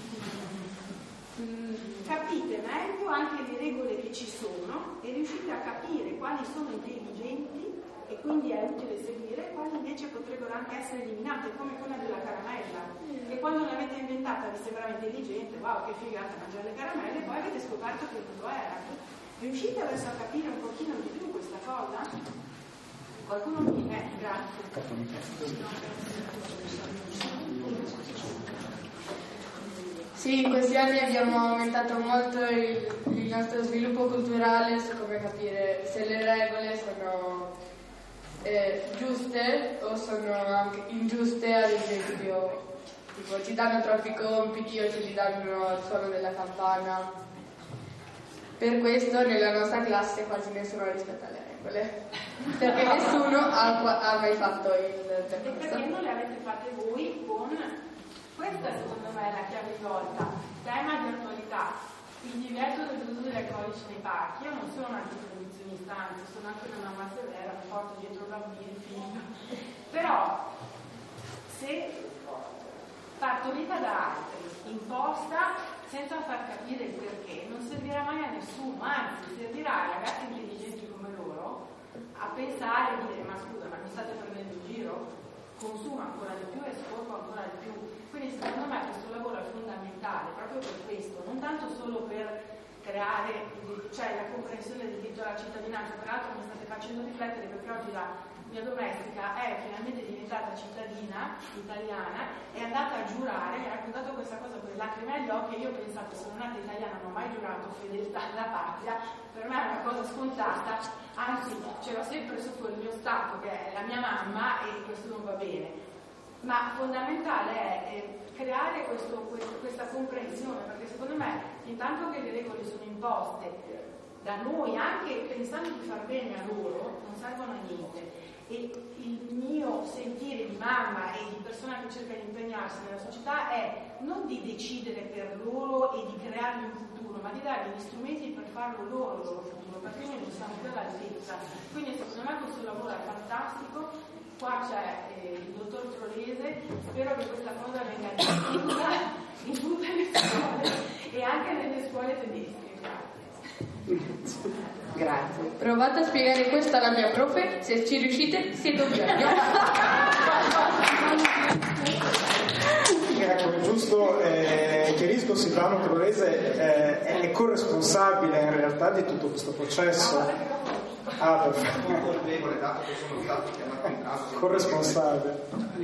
I: capite meglio anche le regole che ci sono e riuscite a capire quali sono intelligenti e quindi è utile seguire, quali invece potrebbero anche essere eliminate, come quella della caramella, che quando l'avete inventata vi sembrava intelligente, wow che figata mangiare le caramelle, poi avete scoperto che non lo era. Riuscite adesso a capire un pochino di più questa cosa? Qualcuno mi dice, eh, grazie.
C: Sì, in questi anni abbiamo aumentato molto il, il nostro sviluppo culturale su come capire se le regole sono eh, giuste o sono anche ingiuste, ad esempio tipo ci danno troppi compiti o ci danno il suono della campana. Per questo nella nostra classe quasi nessuno rispetta le regole, perché nessuno ha, ha mai fatto il percorso.
I: E perché non le avete fatte voi con... Questa secondo me è la chiave di volta, tema di attualità, il divieto dell'uso degli alcolici nei parchi. Io non sono un antiproibizionista, anzi sono anche una mamma severa, mi porto dietro bambini, figlio. Però se partorita da altri, imposta senza far capire il perché, non servirà mai a nessuno, anzi servirà ai ragazzi intelligenti come loro a pensare e dire ma scusa, ma mi state prendendo in giro? Consuma ancora di più e sporco ancora di più. Quindi secondo me questo lavoro è fondamentale proprio per questo, non tanto solo per creare, cioè la comprensione del diritto alla cittadinanza. Peraltro mi state facendo riflettere perché oggi la mia domestica è finalmente diventata cittadina italiana, è andata a giurare, mi ha raccontato questa cosa con le lacrime agli occhi e io ho pensato, sono nata italiana, non ho mai giurato fedeltà alla patria, per me è una cosa scontata, anzi ce l'ho sempre sotto il mio stato che è la mia mamma e questo non va bene. Ma fondamentale è creare questo, questo, questa comprensione, perché secondo me intanto che le regole sono imposte da noi, anche pensando di far bene a loro, non servono a niente. E il mio sentire di mamma e di persona che cerca di impegnarsi nella società è non di decidere per loro e di creargli un futuro, ma di dargli gli strumenti per farlo loro il loro futuro, perché noi non siamo più all'altezza. Quindi secondo me questo lavoro è fantastico. Qua c'è eh, il dottor Trolese, spero che questa cosa venga diffusa in tutte le scuole e anche nelle scuole tedesche.
B: Grazie. Grazie.
C: Provate a spiegare questo alla mia profe, se ci riuscite siete un genio.
A: Ecco, è giusto, eh, chiarisco, Silvano Trolese eh, è corresponsabile in realtà di tutto questo processo. Ah, perfetto.
J: Colpevole, dato che sono stato chiamato in caso.
A: Corresponsabile.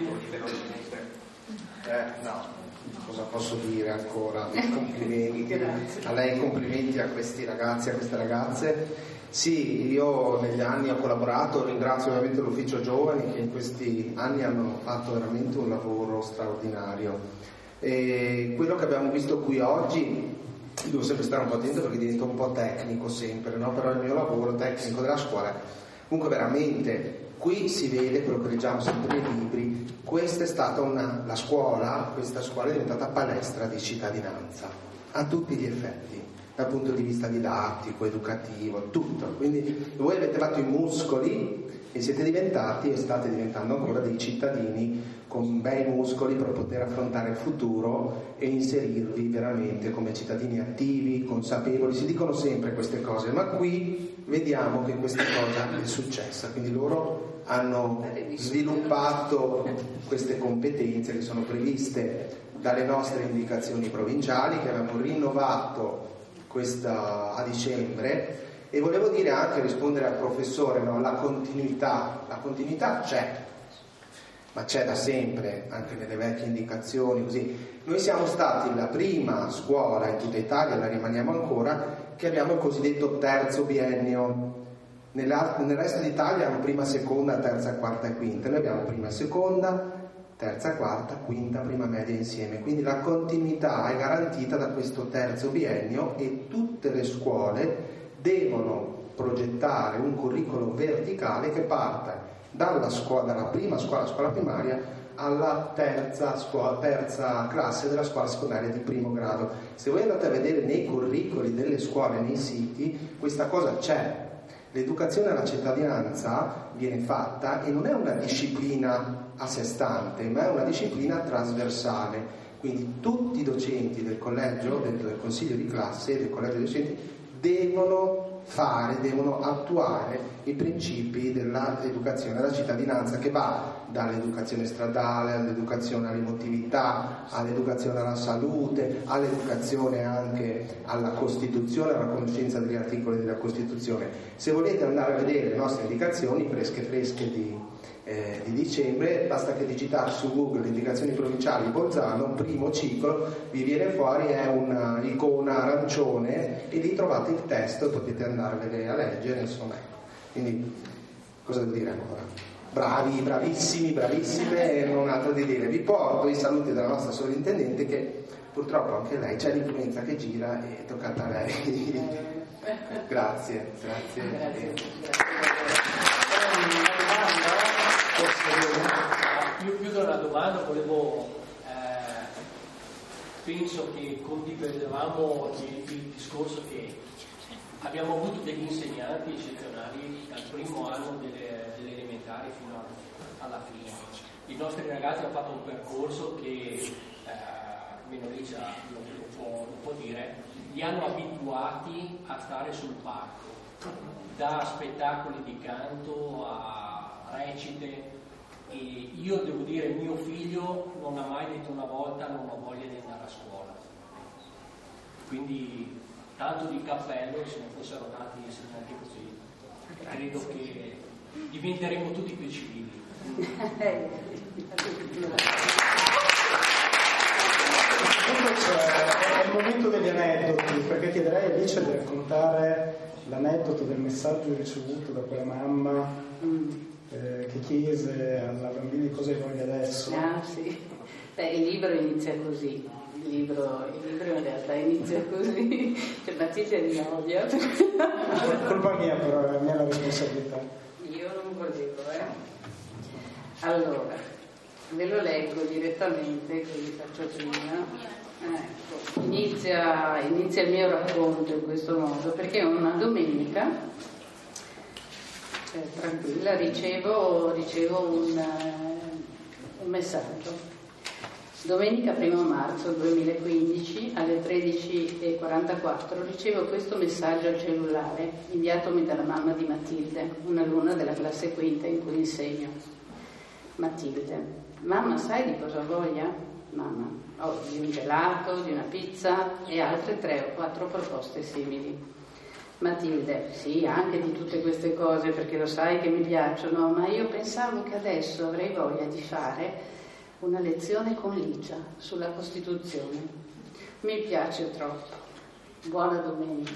J: Eh, no, cosa posso dire ancora? Complimenti a lei, complimenti a questi ragazzi, a queste ragazze. Sì, io negli anni ho collaborato, ringrazio ovviamente l'ufficio giovani che in questi anni hanno fatto veramente un lavoro straordinario. E quello che abbiamo visto qui oggi, devo sempre stare un po' attento perché divento un po' tecnico sempre, no? Però il mio lavoro tecnico della scuola, comunque veramente qui si vede quello che leggiamo sempre nei libri. Questa è stata una, la scuola, questa scuola è diventata palestra di cittadinanza a tutti gli effetti, dal punto di vista didattico, educativo, tutto. Quindi voi avete fatto i muscoli e siete diventati e state diventando ancora dei cittadini con bei muscoli per poter affrontare il futuro e inserirvi veramente come cittadini attivi, consapevoli. Si dicono sempre queste cose, ma qui vediamo che questa cosa è successa, quindi loro hanno sviluppato queste competenze che sono previste dalle nostre indicazioni provinciali che abbiamo rinnovato questa a dicembre. E volevo dire anche, rispondere al professore, no? la continuità la continuità c'è, ma c'è da sempre, anche nelle vecchie indicazioni, così. Noi siamo stati la prima scuola in tutta Italia, la rimaniamo ancora, che abbiamo il cosiddetto terzo biennio. Nella, nel resto d'Italia hanno prima, seconda, terza, quarta e quinta. Noi abbiamo prima e seconda, terza, quarta, quinta, prima media insieme. Quindi la continuità è garantita da questo terzo biennio e tutte le scuole devono progettare un curriculum verticale che parta dalla scuola, dalla prima scuola, scuola primaria, alla terza, scuola, terza classe della scuola secondaria di primo grado. Se voi andate a vedere nei curricoli delle scuole, nei siti, questa cosa c'è. L'educazione alla cittadinanza viene fatta e non è una disciplina a sé stante, ma è una disciplina trasversale. Quindi tutti i docenti del collegio, del, del consiglio di classe e del collegio dei docenti devono fare, devono attuare i principi dell'educazione alla cittadinanza, che va dall'educazione stradale all'educazione all'emotività, all'educazione alla salute, all'educazione anche alla Costituzione, alla conoscenza degli articoli della Costituzione. Se volete andare a vedere le nostre indicazioni fresche fresche di, eh, di dicembre, basta che digitate su Google le indicazioni provinciali Bolzano, primo ciclo, vi viene fuori, è una icona arancione e lì trovate il testo, potete andarvene a leggere, insomma. Quindi cosa devo dire ancora? Bravi, bravissimi, bravissime, non altro di dire. Vi porto i saluti della nostra sovrintendente, che purtroppo anche lei c'è l'influenza che gira e è toccata a lei. Grazie, grazie.
B: Grazie.
K: Più, più di una domanda volevo, eh, penso che condividevamo il, il discorso che abbiamo avuto degli insegnanti eccezionali dal primo anno delle, delle elementari fino a, alla fine. I nostri ragazzi hanno fatto un percorso che, eh, almeno Licia lo, lo, può, lo può dire, li hanno abituati a stare sul palco, da spettacoli di canto a recite. E io devo dire, mio figlio non ha mai detto una volta non ho voglia di andare a scuola. Quindi tanto di cappello, se ne fossero tanti insegnanti così, credo che diventeremo tutti più civili.
A: È il momento degli aneddoti, perché chiederei a Alice di raccontare l'aneddoto del messaggio ricevuto da quella mamma eh, che chiese alla bambina cosa hai voglia adesso.
B: Ah sì, beh, il libro inizia così. Il libro, il libro in realtà inizia così, cioè Matilde mi odia.
A: Colpa mia, però è mia la responsabilità.
B: Io non volevo, eh. Allora, ve lo leggo direttamente, così faccio prima. Ecco, inizia, inizia il mio racconto in questo modo, perché una domenica, eh, tranquilla, ricevo, ricevo un, un messaggio. Domenica primo marzo duemilaquindici alle tredici e quarantaquattro ricevo questo messaggio al cellulare inviatomi dalla mamma di Matilde, un'alunna della classe quinta in cui insegno. Matilde: mamma, sai di cosa ho voglia? Mamma: ho di un gelato, di una pizza e altre tre o quattro proposte simili. Matilde: sì, anche di tutte queste cose perché lo sai che mi piacciono, ma io pensavo che adesso avrei voglia di fare una lezione con Licia sulla Costituzione. Mi piace troppo. Buona domenica.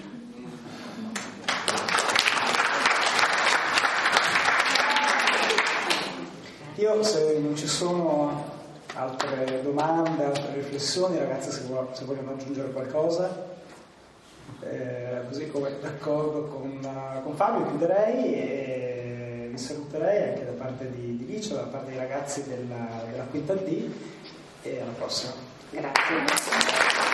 A: Io, se non ci sono altre domande, altre riflessioni, ragazzi, se, vuoi, se vogliono aggiungere qualcosa, eh, così come d'accordo con, con Fabio, chiuderei e vi saluterei anche da parte di, di Licia, da parte dei ragazzi della, della quinta D, e alla prossima.
B: Grazie.